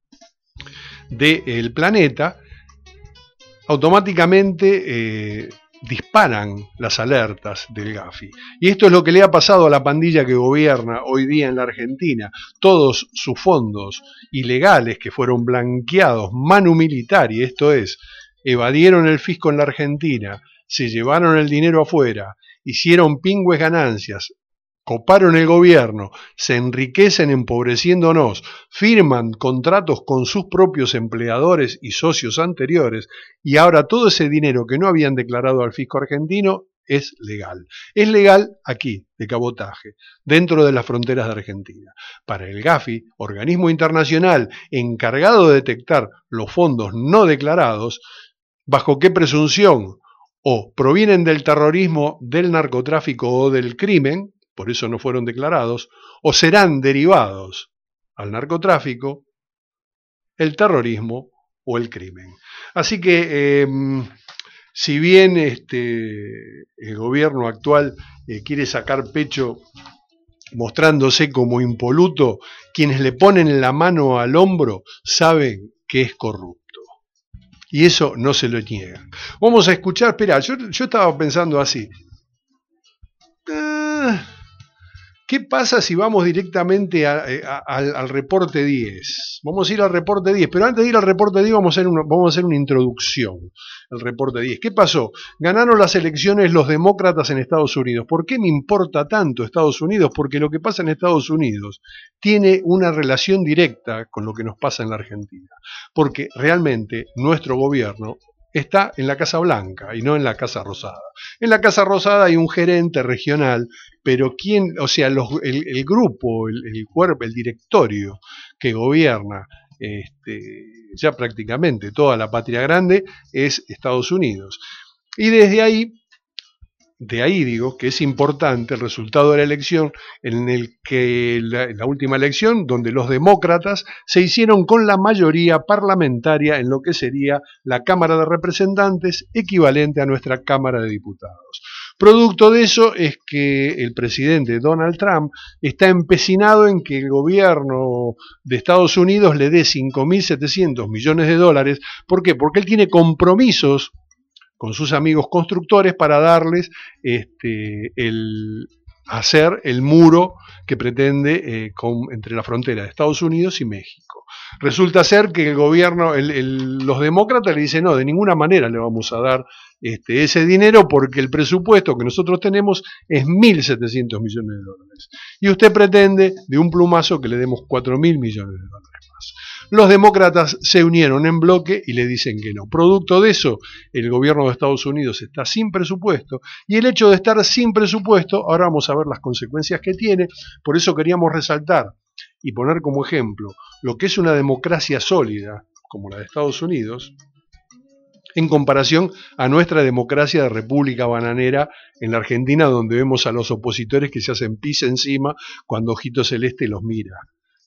del planeta, automáticamente disparan las alertas del GAFI. Y esto es lo que le ha pasado a la pandilla que gobierna hoy día en la Argentina. Todos sus fondos ilegales que fueron blanqueados manu militari, esto es, evadieron el fisco en la Argentina, se llevaron el dinero afuera, hicieron pingües ganancias, coparon el gobierno, se enriquecen empobreciéndonos, firman contratos con sus propios empleadores y socios anteriores, y ahora todo ese dinero que no habían declarado al fisco argentino es legal. Es legal aquí, de cabotaje, dentro de las fronteras de Argentina. Para el Gafi, organismo internacional encargado de detectar los fondos no declarados, ¿bajo qué presunción? O provienen del terrorismo, del narcotráfico o del crimen, por eso no fueron declarados, o serán derivados al narcotráfico, el terrorismo o el crimen. Así que, si bien el gobierno actual quiere sacar pecho mostrándose como impoluto, quienes le ponen la mano al hombro saben que es corrupto. Y eso no se lo niegan. Vamos a escuchar, espera, yo estaba pensando así. ¿Qué pasa si vamos directamente al reporte 10? Vamos a ir al reporte 10, pero antes de ir al reporte 10 vamos a hacer una introducción. El reporte 10. ¿Qué pasó? Ganaron las elecciones los demócratas en Estados Unidos. ¿Por qué me importa tanto Estados Unidos? Porque lo que pasa en Estados Unidos tiene una relación directa con lo que nos pasa en la Argentina. Porque realmente nuestro gobierno está en la Casa Blanca y no en la Casa Rosada. En la Casa Rosada hay un gerente regional, pero el grupo, el cuerpo, el directorio que gobierna ya prácticamente toda la patria grande es Estados Unidos. Y de ahí digo que es importante el resultado de la elección, en el que la última elección, donde los demócratas se hicieron con la mayoría parlamentaria en lo que sería la Cámara de Representantes, equivalente a nuestra Cámara de Diputados. Producto de eso es que el presidente Donald Trump está empecinado en que el gobierno de Estados Unidos le dé 5.700 millones de dólares. ¿Por qué? Porque él tiene compromisos con sus amigos constructores para darles hacer el muro que pretende entre la frontera de Estados Unidos y México. Resulta ser que el gobierno, los demócratas le dicen, no, de ninguna manera le vamos a dar ese dinero porque el presupuesto que nosotros tenemos es 1.700 millones de dólares. Y usted pretende de un plumazo que le demos 4.000 millones de dólares más. Los demócratas se unieron en bloque y le dicen que no. Producto de eso, el gobierno de Estados Unidos está sin presupuesto, y el hecho de estar sin presupuesto, ahora vamos a ver las consecuencias que tiene. Por eso queríamos resaltar y poner como ejemplo lo que es una democracia sólida, como la de Estados Unidos, en comparación a nuestra democracia de república bananera en la Argentina, donde vemos a los opositores que se hacen pis encima cuando Ojito Celeste los mira.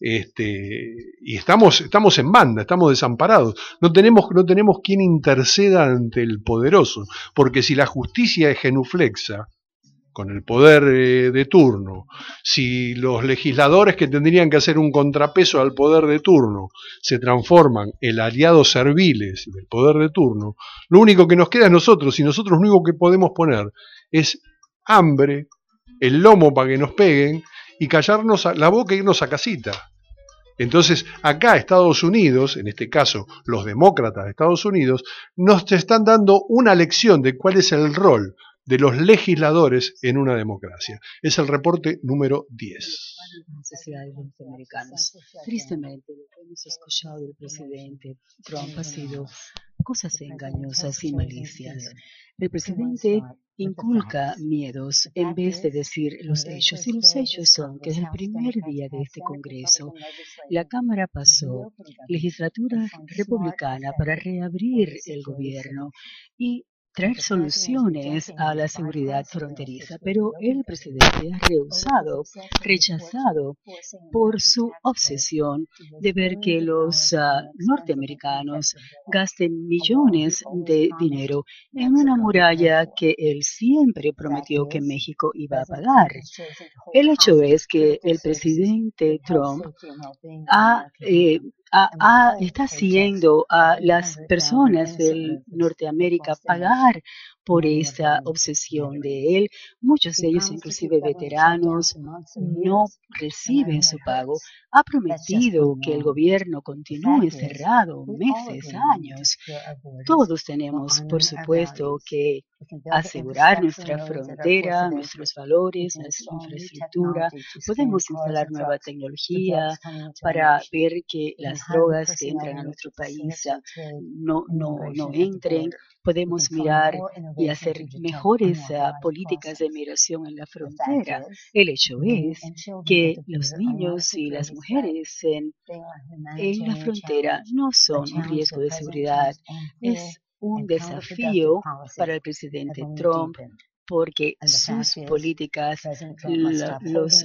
Y estamos en banda, estamos desamparados, no tenemos quien interceda ante el poderoso, porque si la justicia es genuflexa con el poder de turno, si los legisladores que tendrían que hacer un contrapeso al poder de turno se transforman en aliados serviles del poder de turno, lo único que nos queda es nosotros, y nosotros lo único que podemos poner es hambre, el lomo para que nos peguen, y callarnos la boca e irnos a casita. Entonces, acá Estados Unidos, en este caso los demócratas de Estados Unidos, nos están dando una lección de cuál es el rol de los legisladores en una democracia. Es el reporte número 10. Necesidades norteamericanos. Tristemente, lo que hemos escuchado del presidente Trump ha sido cosas engañosas y malicias. El presidente inculca miedos en vez de decir los hechos, y los hechos son que desde el primer día de este Congreso, la Cámara pasó legislatura republicana para reabrir el gobierno y traer soluciones a la seguridad fronteriza, pero el presidente ha rechazado por su obsesión de ver que los norteamericanos gasten millones de dinero en una muralla que él siempre prometió que México iba a pagar. El hecho es que el presidente Trump está haciendo a las personas de Norteamérica pagar por esa obsesión de él. Muchos de ellos, inclusive veteranos, no reciben su pago. Ha prometido que el gobierno continúe cerrado meses, años. Todos tenemos, por supuesto, que asegurar nuestra frontera, nuestros valores, nuestra infraestructura. Podemos instalar nueva tecnología para ver que las drogas que entran a nuestro país no entren. Podemos mirar y hacer mejores políticas de migración en la frontera. El hecho es que los niños y las mujeres en la frontera no son un riesgo de seguridad. Es un desafío para el presidente Trump porque sus políticas los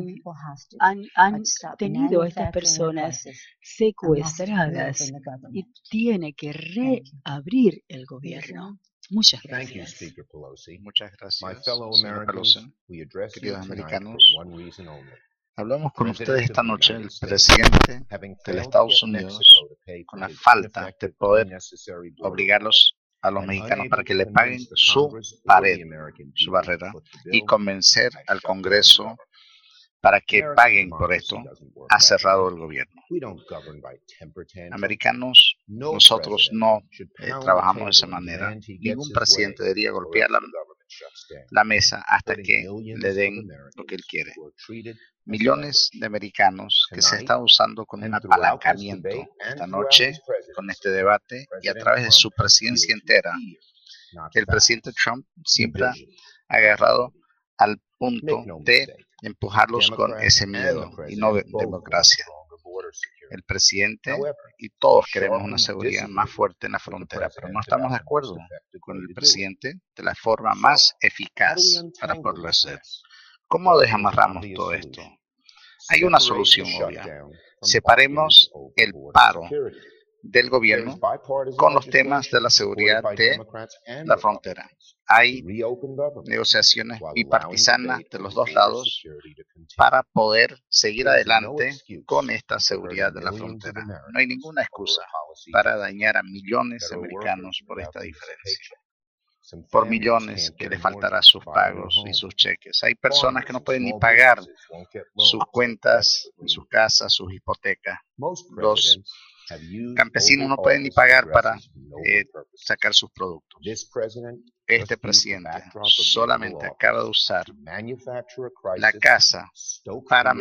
han tenido a estas personas secuestradas y tiene que reabrir el gobierno. Muchas gracias. Muchas gracias, señor Pelosi. Queridos americanos, hablamos con ustedes esta noche el presidente de los Estados Unidos con la falta de poder obligarlos a los mexicanos para que le paguen su pared, su barrera, y convencer al Congreso para que paguen por esto. Ha cerrado el gobierno. Americanos, nosotros no trabajamos de esa manera. Ningún presidente debería golpear la mesa hasta que le den lo que él quiere. Millones de americanos que se están usando con un apalancamiento esta noche con este debate y a través de su presidencia entera. El presidente Trump siempre ha agarrado al punto de empujarlos con ese miedo y no democracia. El presidente y todos queremos una seguridad más fuerte en la frontera, pero no estamos de acuerdo con el presidente de la forma más eficaz para poderlo hacer. ¿Cómo desamarramos todo esto? Hay una solución obvia. Separemos el paro del gobierno con los temas de la seguridad de la frontera. Hay negociaciones bipartisanas de los dos lados para poder seguir adelante con esta seguridad de la frontera. No hay ninguna excusa para dañar a millones de americanos por esta diferencia. Por millones que les faltará sus pagos y sus cheques. Hay personas que no pueden ni pagar sus cuentas, sus casas, sus hipotecas. Los campesinos no pueden ni pagar para sacar sus productos. Este presidente solamente acaba de usar la casa para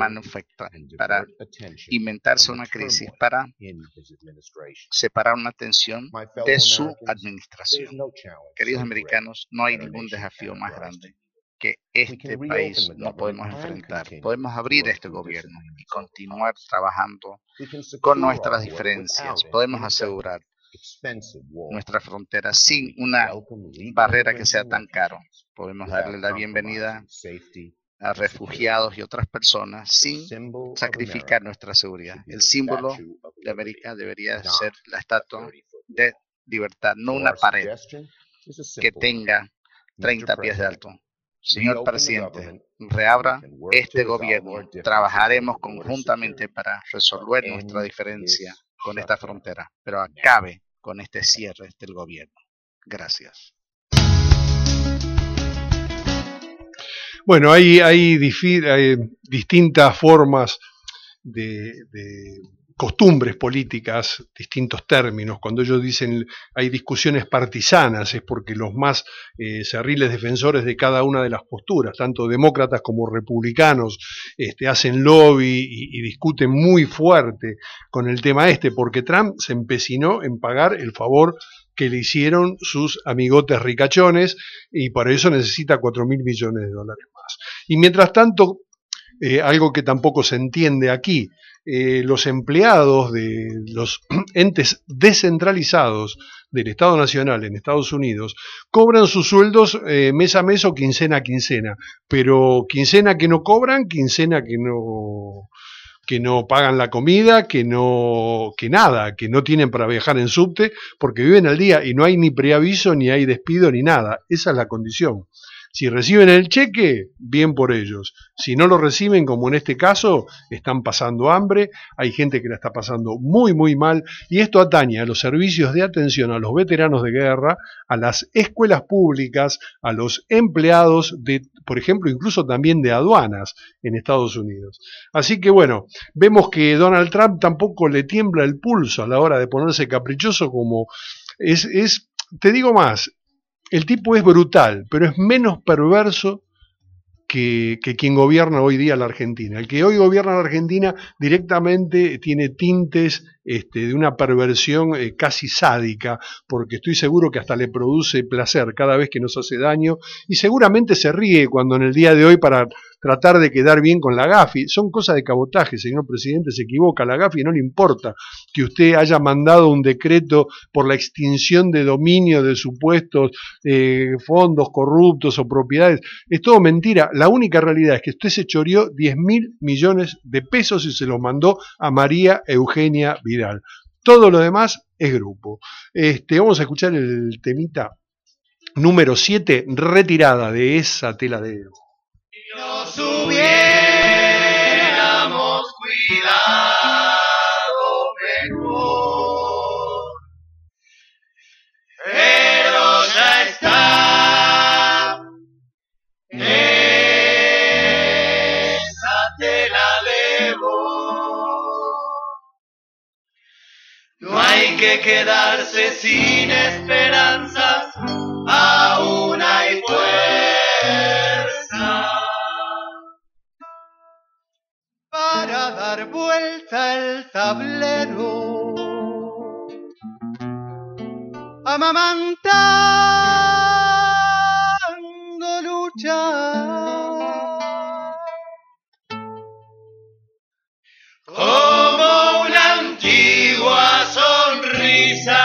inventarse una crisis, para separar una tensión de su administración. Queridos americanos, no hay ningún desafío más grande que este país no podemos enfrentar. Podemos abrir este gobierno y continuar trabajando con nuestras diferencias. Podemos asegurar nuestra frontera sin una barrera que sea tan caro. Podemos darle la bienvenida a refugiados y otras personas sin sacrificar nuestra seguridad. El símbolo de América debería ser la estatua de libertad, no una pared que tenga 30 pies de alto. Señor presidente, reabra este gobierno. Trabajaremos conjuntamente para resolver nuestra diferencia con esta frontera, pero acabe con este cierre del gobierno. Gracias. Bueno, hay distintas formas de costumbres políticas, distintos términos. Cuando ellos dicen hay discusiones partisanas es porque los más cerriles defensores de cada una de las posturas, tanto demócratas como republicanos, hacen lobby y discuten muy fuerte con el tema porque Trump se empecinó en pagar el favor que le hicieron sus amigotes ricachones y para eso necesita $4.000 millones más. Y mientras tanto, algo que tampoco se entiende aquí, los empleados de los entes descentralizados del Estado Nacional en Estados Unidos cobran sus sueldos mes a mes o quincena a quincena, pero quincena que no cobran, quincena que no pagan la comida, que no tienen para viajar en subte, porque viven al día y no hay ni preaviso, ni hay despido, ni nada. Esa es la condición. Si reciben el cheque, bien por ellos. Si no lo reciben, como en este caso, están pasando hambre, hay gente que la está pasando muy, muy mal, y esto atañe a los servicios de atención a los veteranos de guerra, a las escuelas públicas, a los empleados de, por ejemplo, incluso también de aduanas en Estados Unidos. Así que bueno, vemos que Donald Trump tampoco le tiembla el pulso a la hora de ponerse caprichoso, como te digo más, el tipo es brutal, pero es menos perverso que quien gobierna hoy día la Argentina. El que hoy gobierna la Argentina directamente tiene tintes de una perversión casi sádica, porque estoy seguro que hasta le produce placer cada vez que nos hace daño, y seguramente se ríe cuando en el día de hoy, para tratar de quedar bien con la GAFI, son cosas de cabotaje, señor presidente, se equivoca, la GAFI no le importa que usted haya mandado un decreto por la extinción de dominio de supuestos fondos corruptos o propiedades, es todo mentira. La única realidad es que usted se choreó 10.000 millones de pesos y se los mandó a María Eugenia Vidal. Todo lo demás es grupo. Vamos a escuchar el temita número 7, retirada de esa tela de ego. Nos hubiéramos cuidado mejor, pero ya está esa tela debo. No hay que quedarse sin esperanzas, aún hay fuerza para dar vuelta el tablero, amamantando luchar, como una antigua sonrisa,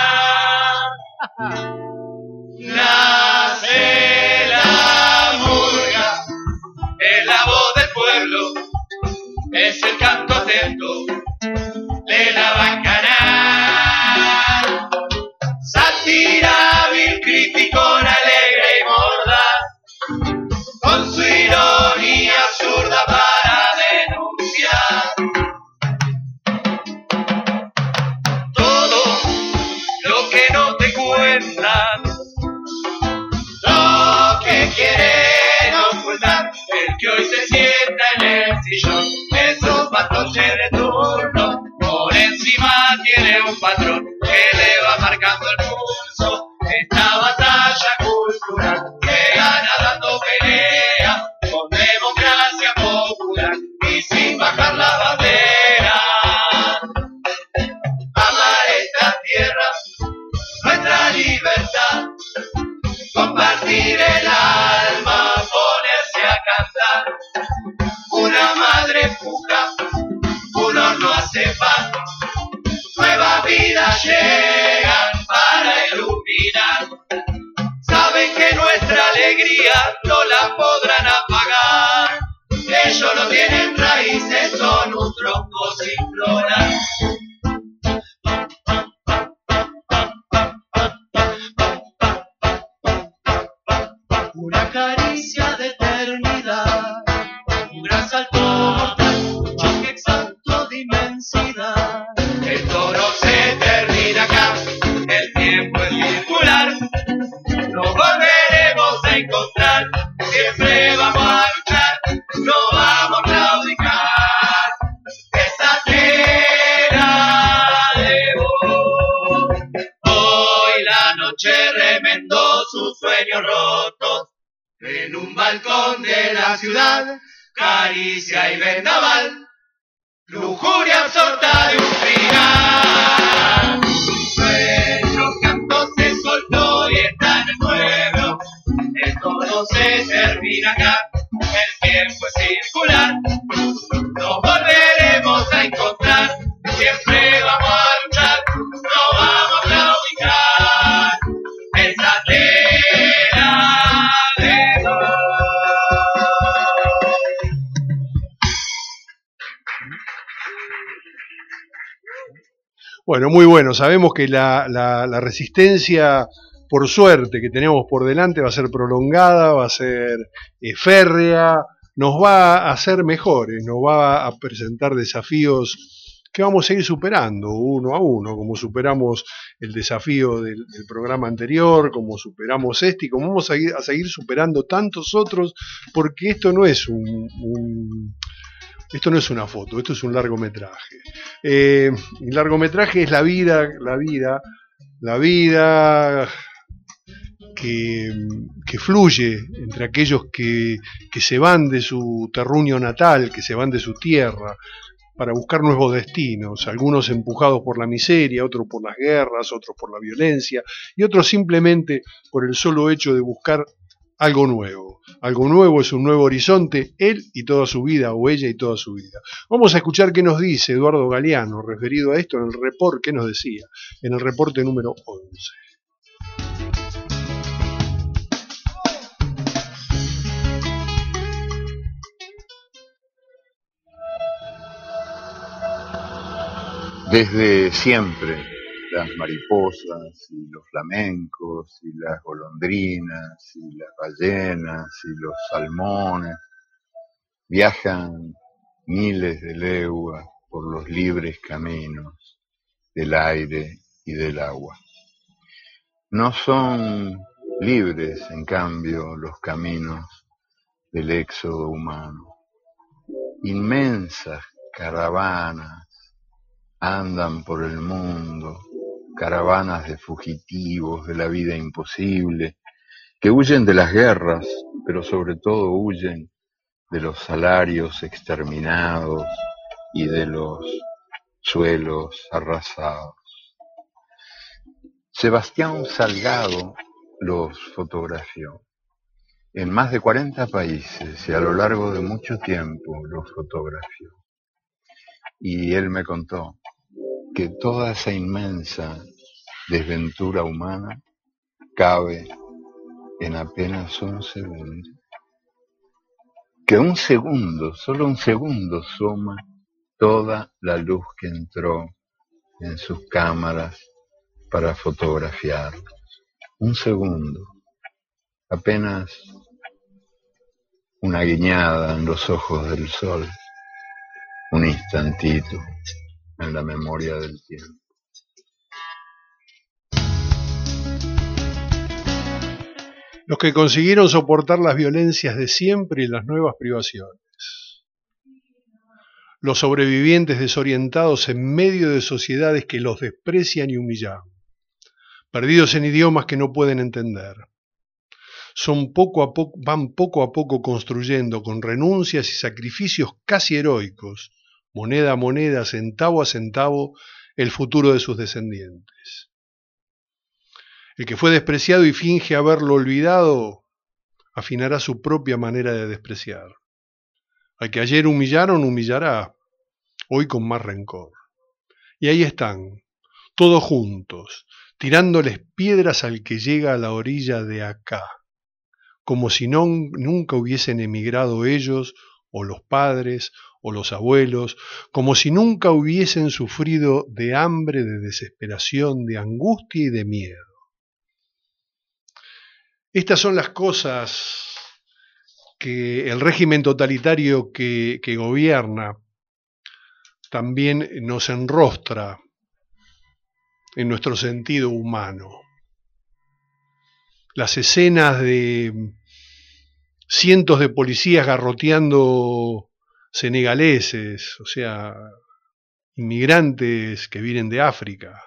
nace la murga, es la voz del pueblo, es el canto atento de la bacanal. Sátira, vil, criticón, alegre y mordaz, con su ironía absurda para denunciar todo lo que no te cuentan, lo que quieren ocultar, el que hoy se sienta en el sillón. Esos fantoches de turno, por encima tiene un patrón que le va marcando el pulso. Esta batalla cultural que gana dando pelea con democracia popular y sin bajar la bandera. Amar esta tierra, nuestra libertad, compartir el alma, ponerse a cantar. Una madre puja, un horno hace pan, nuevas vidas llegan para iluminar. Saben que nuestra alegría no la podrán apagar, ellos no tienen raíces, son un tronco sin florar. Una caricia de eternidad, un gran salto mortal, choque exacto de inmensidad. Esto no se termina acá, el tiempo es circular, nos volveremos a encontrar, siempre vamos a luchar, no vamos a claudicar. Esa tela de voz, hoy la noche remendó sus sueños rotos, en un balcón de la ciudad, caricia y vendaval, lujuria absorta de un final. Nuestro canto se soltó y está en el pueblo, esto no se termina acá, el tiempo es circular, nos volveremos a encontrar, siempre vamos a luchar, no vamos a claudicar. Esa tela de voz. Bueno, muy bueno. Sabemos que la resistencia por suerte, que tenemos por delante va a ser prolongada, va a ser férrea, nos va a hacer mejores, nos va a presentar desafíos que vamos a ir superando uno a uno, como superamos el desafío del programa anterior, como superamos este, y como vamos a seguir superando tantos otros, porque esto no es esto no es una foto, esto es un largometraje. El largometraje es la vida que fluye entre aquellos que se van de su terruño natal, que se van de su tierra, para buscar nuevos destinos, algunos empujados por la miseria, otros por las guerras, otros por la violencia, y otros simplemente por el solo hecho de buscar algo nuevo. Algo nuevo es un nuevo horizonte, él y toda su vida, o ella y toda su vida. Vamos a escuchar qué nos dice Eduardo Galeano referido a esto en el reporte, ¿qué nos decía? En el reporte número 11. Desde siempre, las mariposas y los flamencos y las golondrinas y las ballenas y los salmones viajan miles de leguas por los libres caminos del aire y del agua. No son libres, en cambio, los caminos del éxodo humano. Inmensas caravanas andan por el mundo, caravanas de fugitivos de la vida imposible, que huyen de las guerras, pero sobre todo huyen de los salarios exterminados y de los suelos arrasados. Sebastián Salgado los fotografió en más de 40 países y a lo largo de mucho tiempo los fotografió. Y él me contó que toda esa inmensa desventura humana cabe en apenas un segundo. Que un segundo, solo un segundo, suma toda la luz que entró en sus cámaras para fotografiarlos. Un segundo, apenas una guiñada en los ojos del sol. Un instantito en la memoria del tiempo. Los que consiguieron soportar las violencias de siempre y las nuevas privaciones. Los sobrevivientes desorientados en medio de sociedades que los desprecian y humillan. Perdidos en idiomas que no pueden entender. Van poco a poco construyendo con renuncias y sacrificios casi heroicos, moneda a moneda, centavo a centavo, el futuro de sus descendientes. El que fue despreciado y finge haberlo olvidado, afinará su propia manera de despreciar. Al que ayer humillaron, humillará, hoy con más rencor. Y ahí están, todos juntos, tirándoles piedras al que llega a la orilla de acá, como si nunca hubiesen emigrado ellos, o los padres, o los abuelos, como si nunca hubiesen sufrido de hambre, de desesperación, de angustia y de miedo. Estas son las cosas que el régimen totalitario que gobierna también nos enrostra en nuestro sentido humano. Las escenas de cientos de policías garroteando senegaleses, o sea, inmigrantes que vienen de África.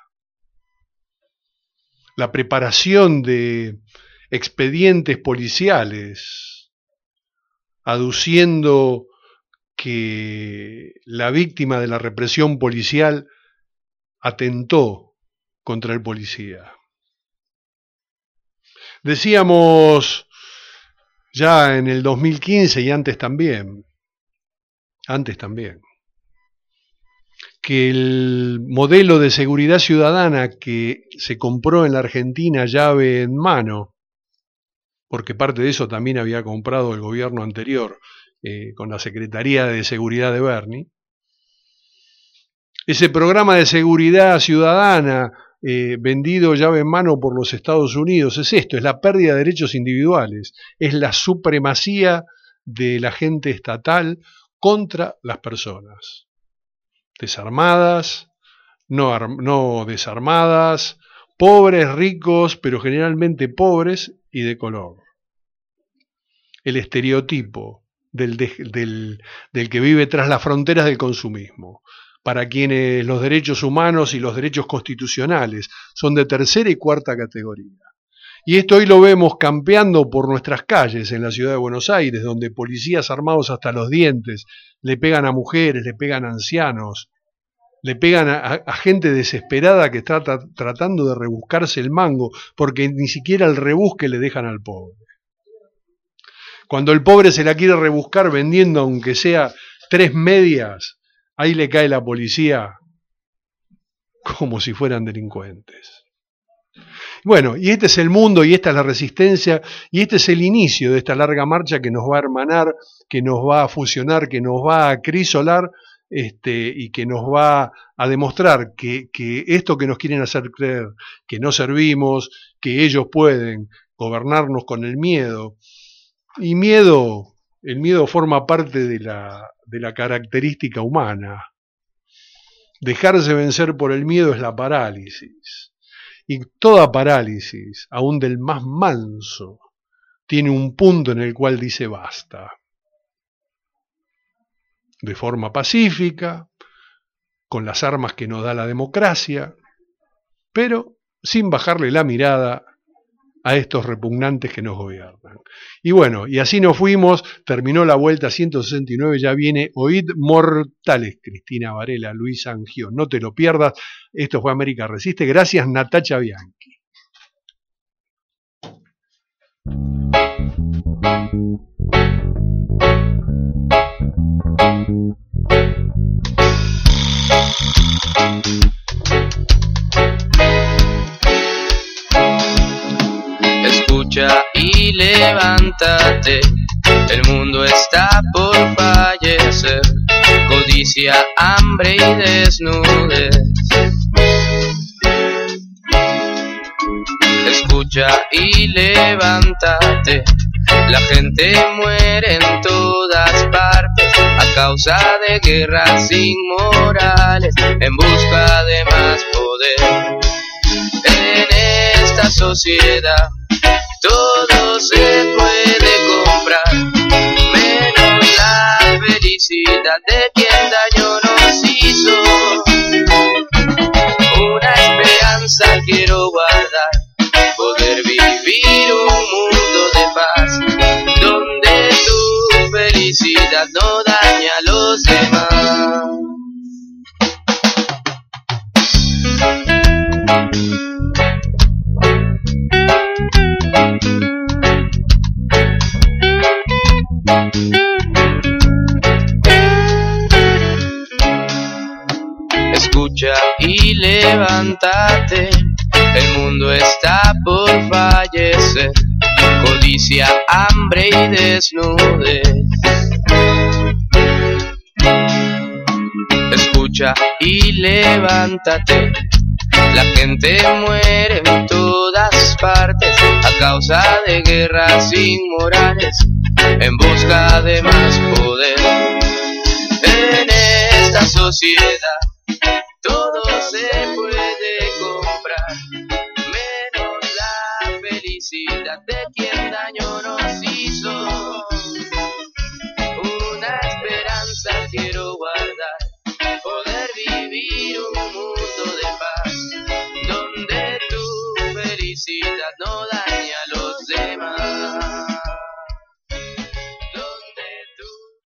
La preparación de expedientes policiales aduciendo que la víctima de la represión policial atentó contra el policía. Decíamos ya en el 2015 y antes también, que el modelo de seguridad ciudadana que se compró en la Argentina llave en mano, porque parte de eso también había comprado el gobierno anterior con la Secretaría de Seguridad de Bernie, ese programa de seguridad ciudadana vendido llave en mano por los Estados Unidos. Es esto, es la pérdida de derechos individuales, es la supremacía del agente estatal contra las personas, desarmadas, no desarmadas, pobres, ricos, pero generalmente pobres y de color. El estereotipo del que vive tras las fronteras del consumismo, para quienes los derechos humanos y los derechos constitucionales son de tercera y cuarta categoría. Y esto hoy lo vemos campeando por nuestras calles en la ciudad de Buenos Aires, donde policías armados hasta los dientes le pegan a mujeres, le pegan a ancianos, le pegan a gente desesperada que está tratando de rebuscarse el mango, porque ni siquiera el rebusque le dejan al pobre. Cuando el pobre se la quiere rebuscar vendiendo aunque sea 3 medias, ahí le cae la policía como si fueran delincuentes. Bueno, y este es el mundo, y esta es la resistencia, y este es el inicio de esta larga marcha que nos va a hermanar, que nos va a fusionar, que nos va a acrisolar, y que nos va a demostrar que esto que nos quieren hacer creer, que no servimos, que ellos pueden gobernarnos con el miedo, y el miedo forma parte de la característica humana. Dejarse vencer por el miedo es la parálisis. Y toda parálisis, aun del más manso, tiene un punto en el cual dice basta. De forma pacífica, con las armas que nos da la democracia, pero sin bajarle la mirada a estos repugnantes que nos gobiernan. Y bueno, y así nos fuimos, terminó la vuelta 169, ya viene Oíd Mortales, Cristina Varela, Luis Angió, no te lo pierdas, esto fue América Resiste, gracias Natacha Bianchi. Escucha y levántate, el mundo está por fallecer, codicia, hambre y desnudez. Escucha y levántate, la gente muere en todas partes a causa de guerras inmorales en busca de más poder. En esta sociedad todo se puede comprar, menos la felicidad de quien daño nos hizo. Una esperanza quiero guardar, poder vivir un mundo de paz, donde tu felicidad no daña a los demás. Escucha y levántate, el mundo está por fallecer, codicia, hambre y desnudez. Escucha y levántate, la gente muere en todas partes a causa de guerras inmorales en busca de más poder. En esta sociedad todo se puede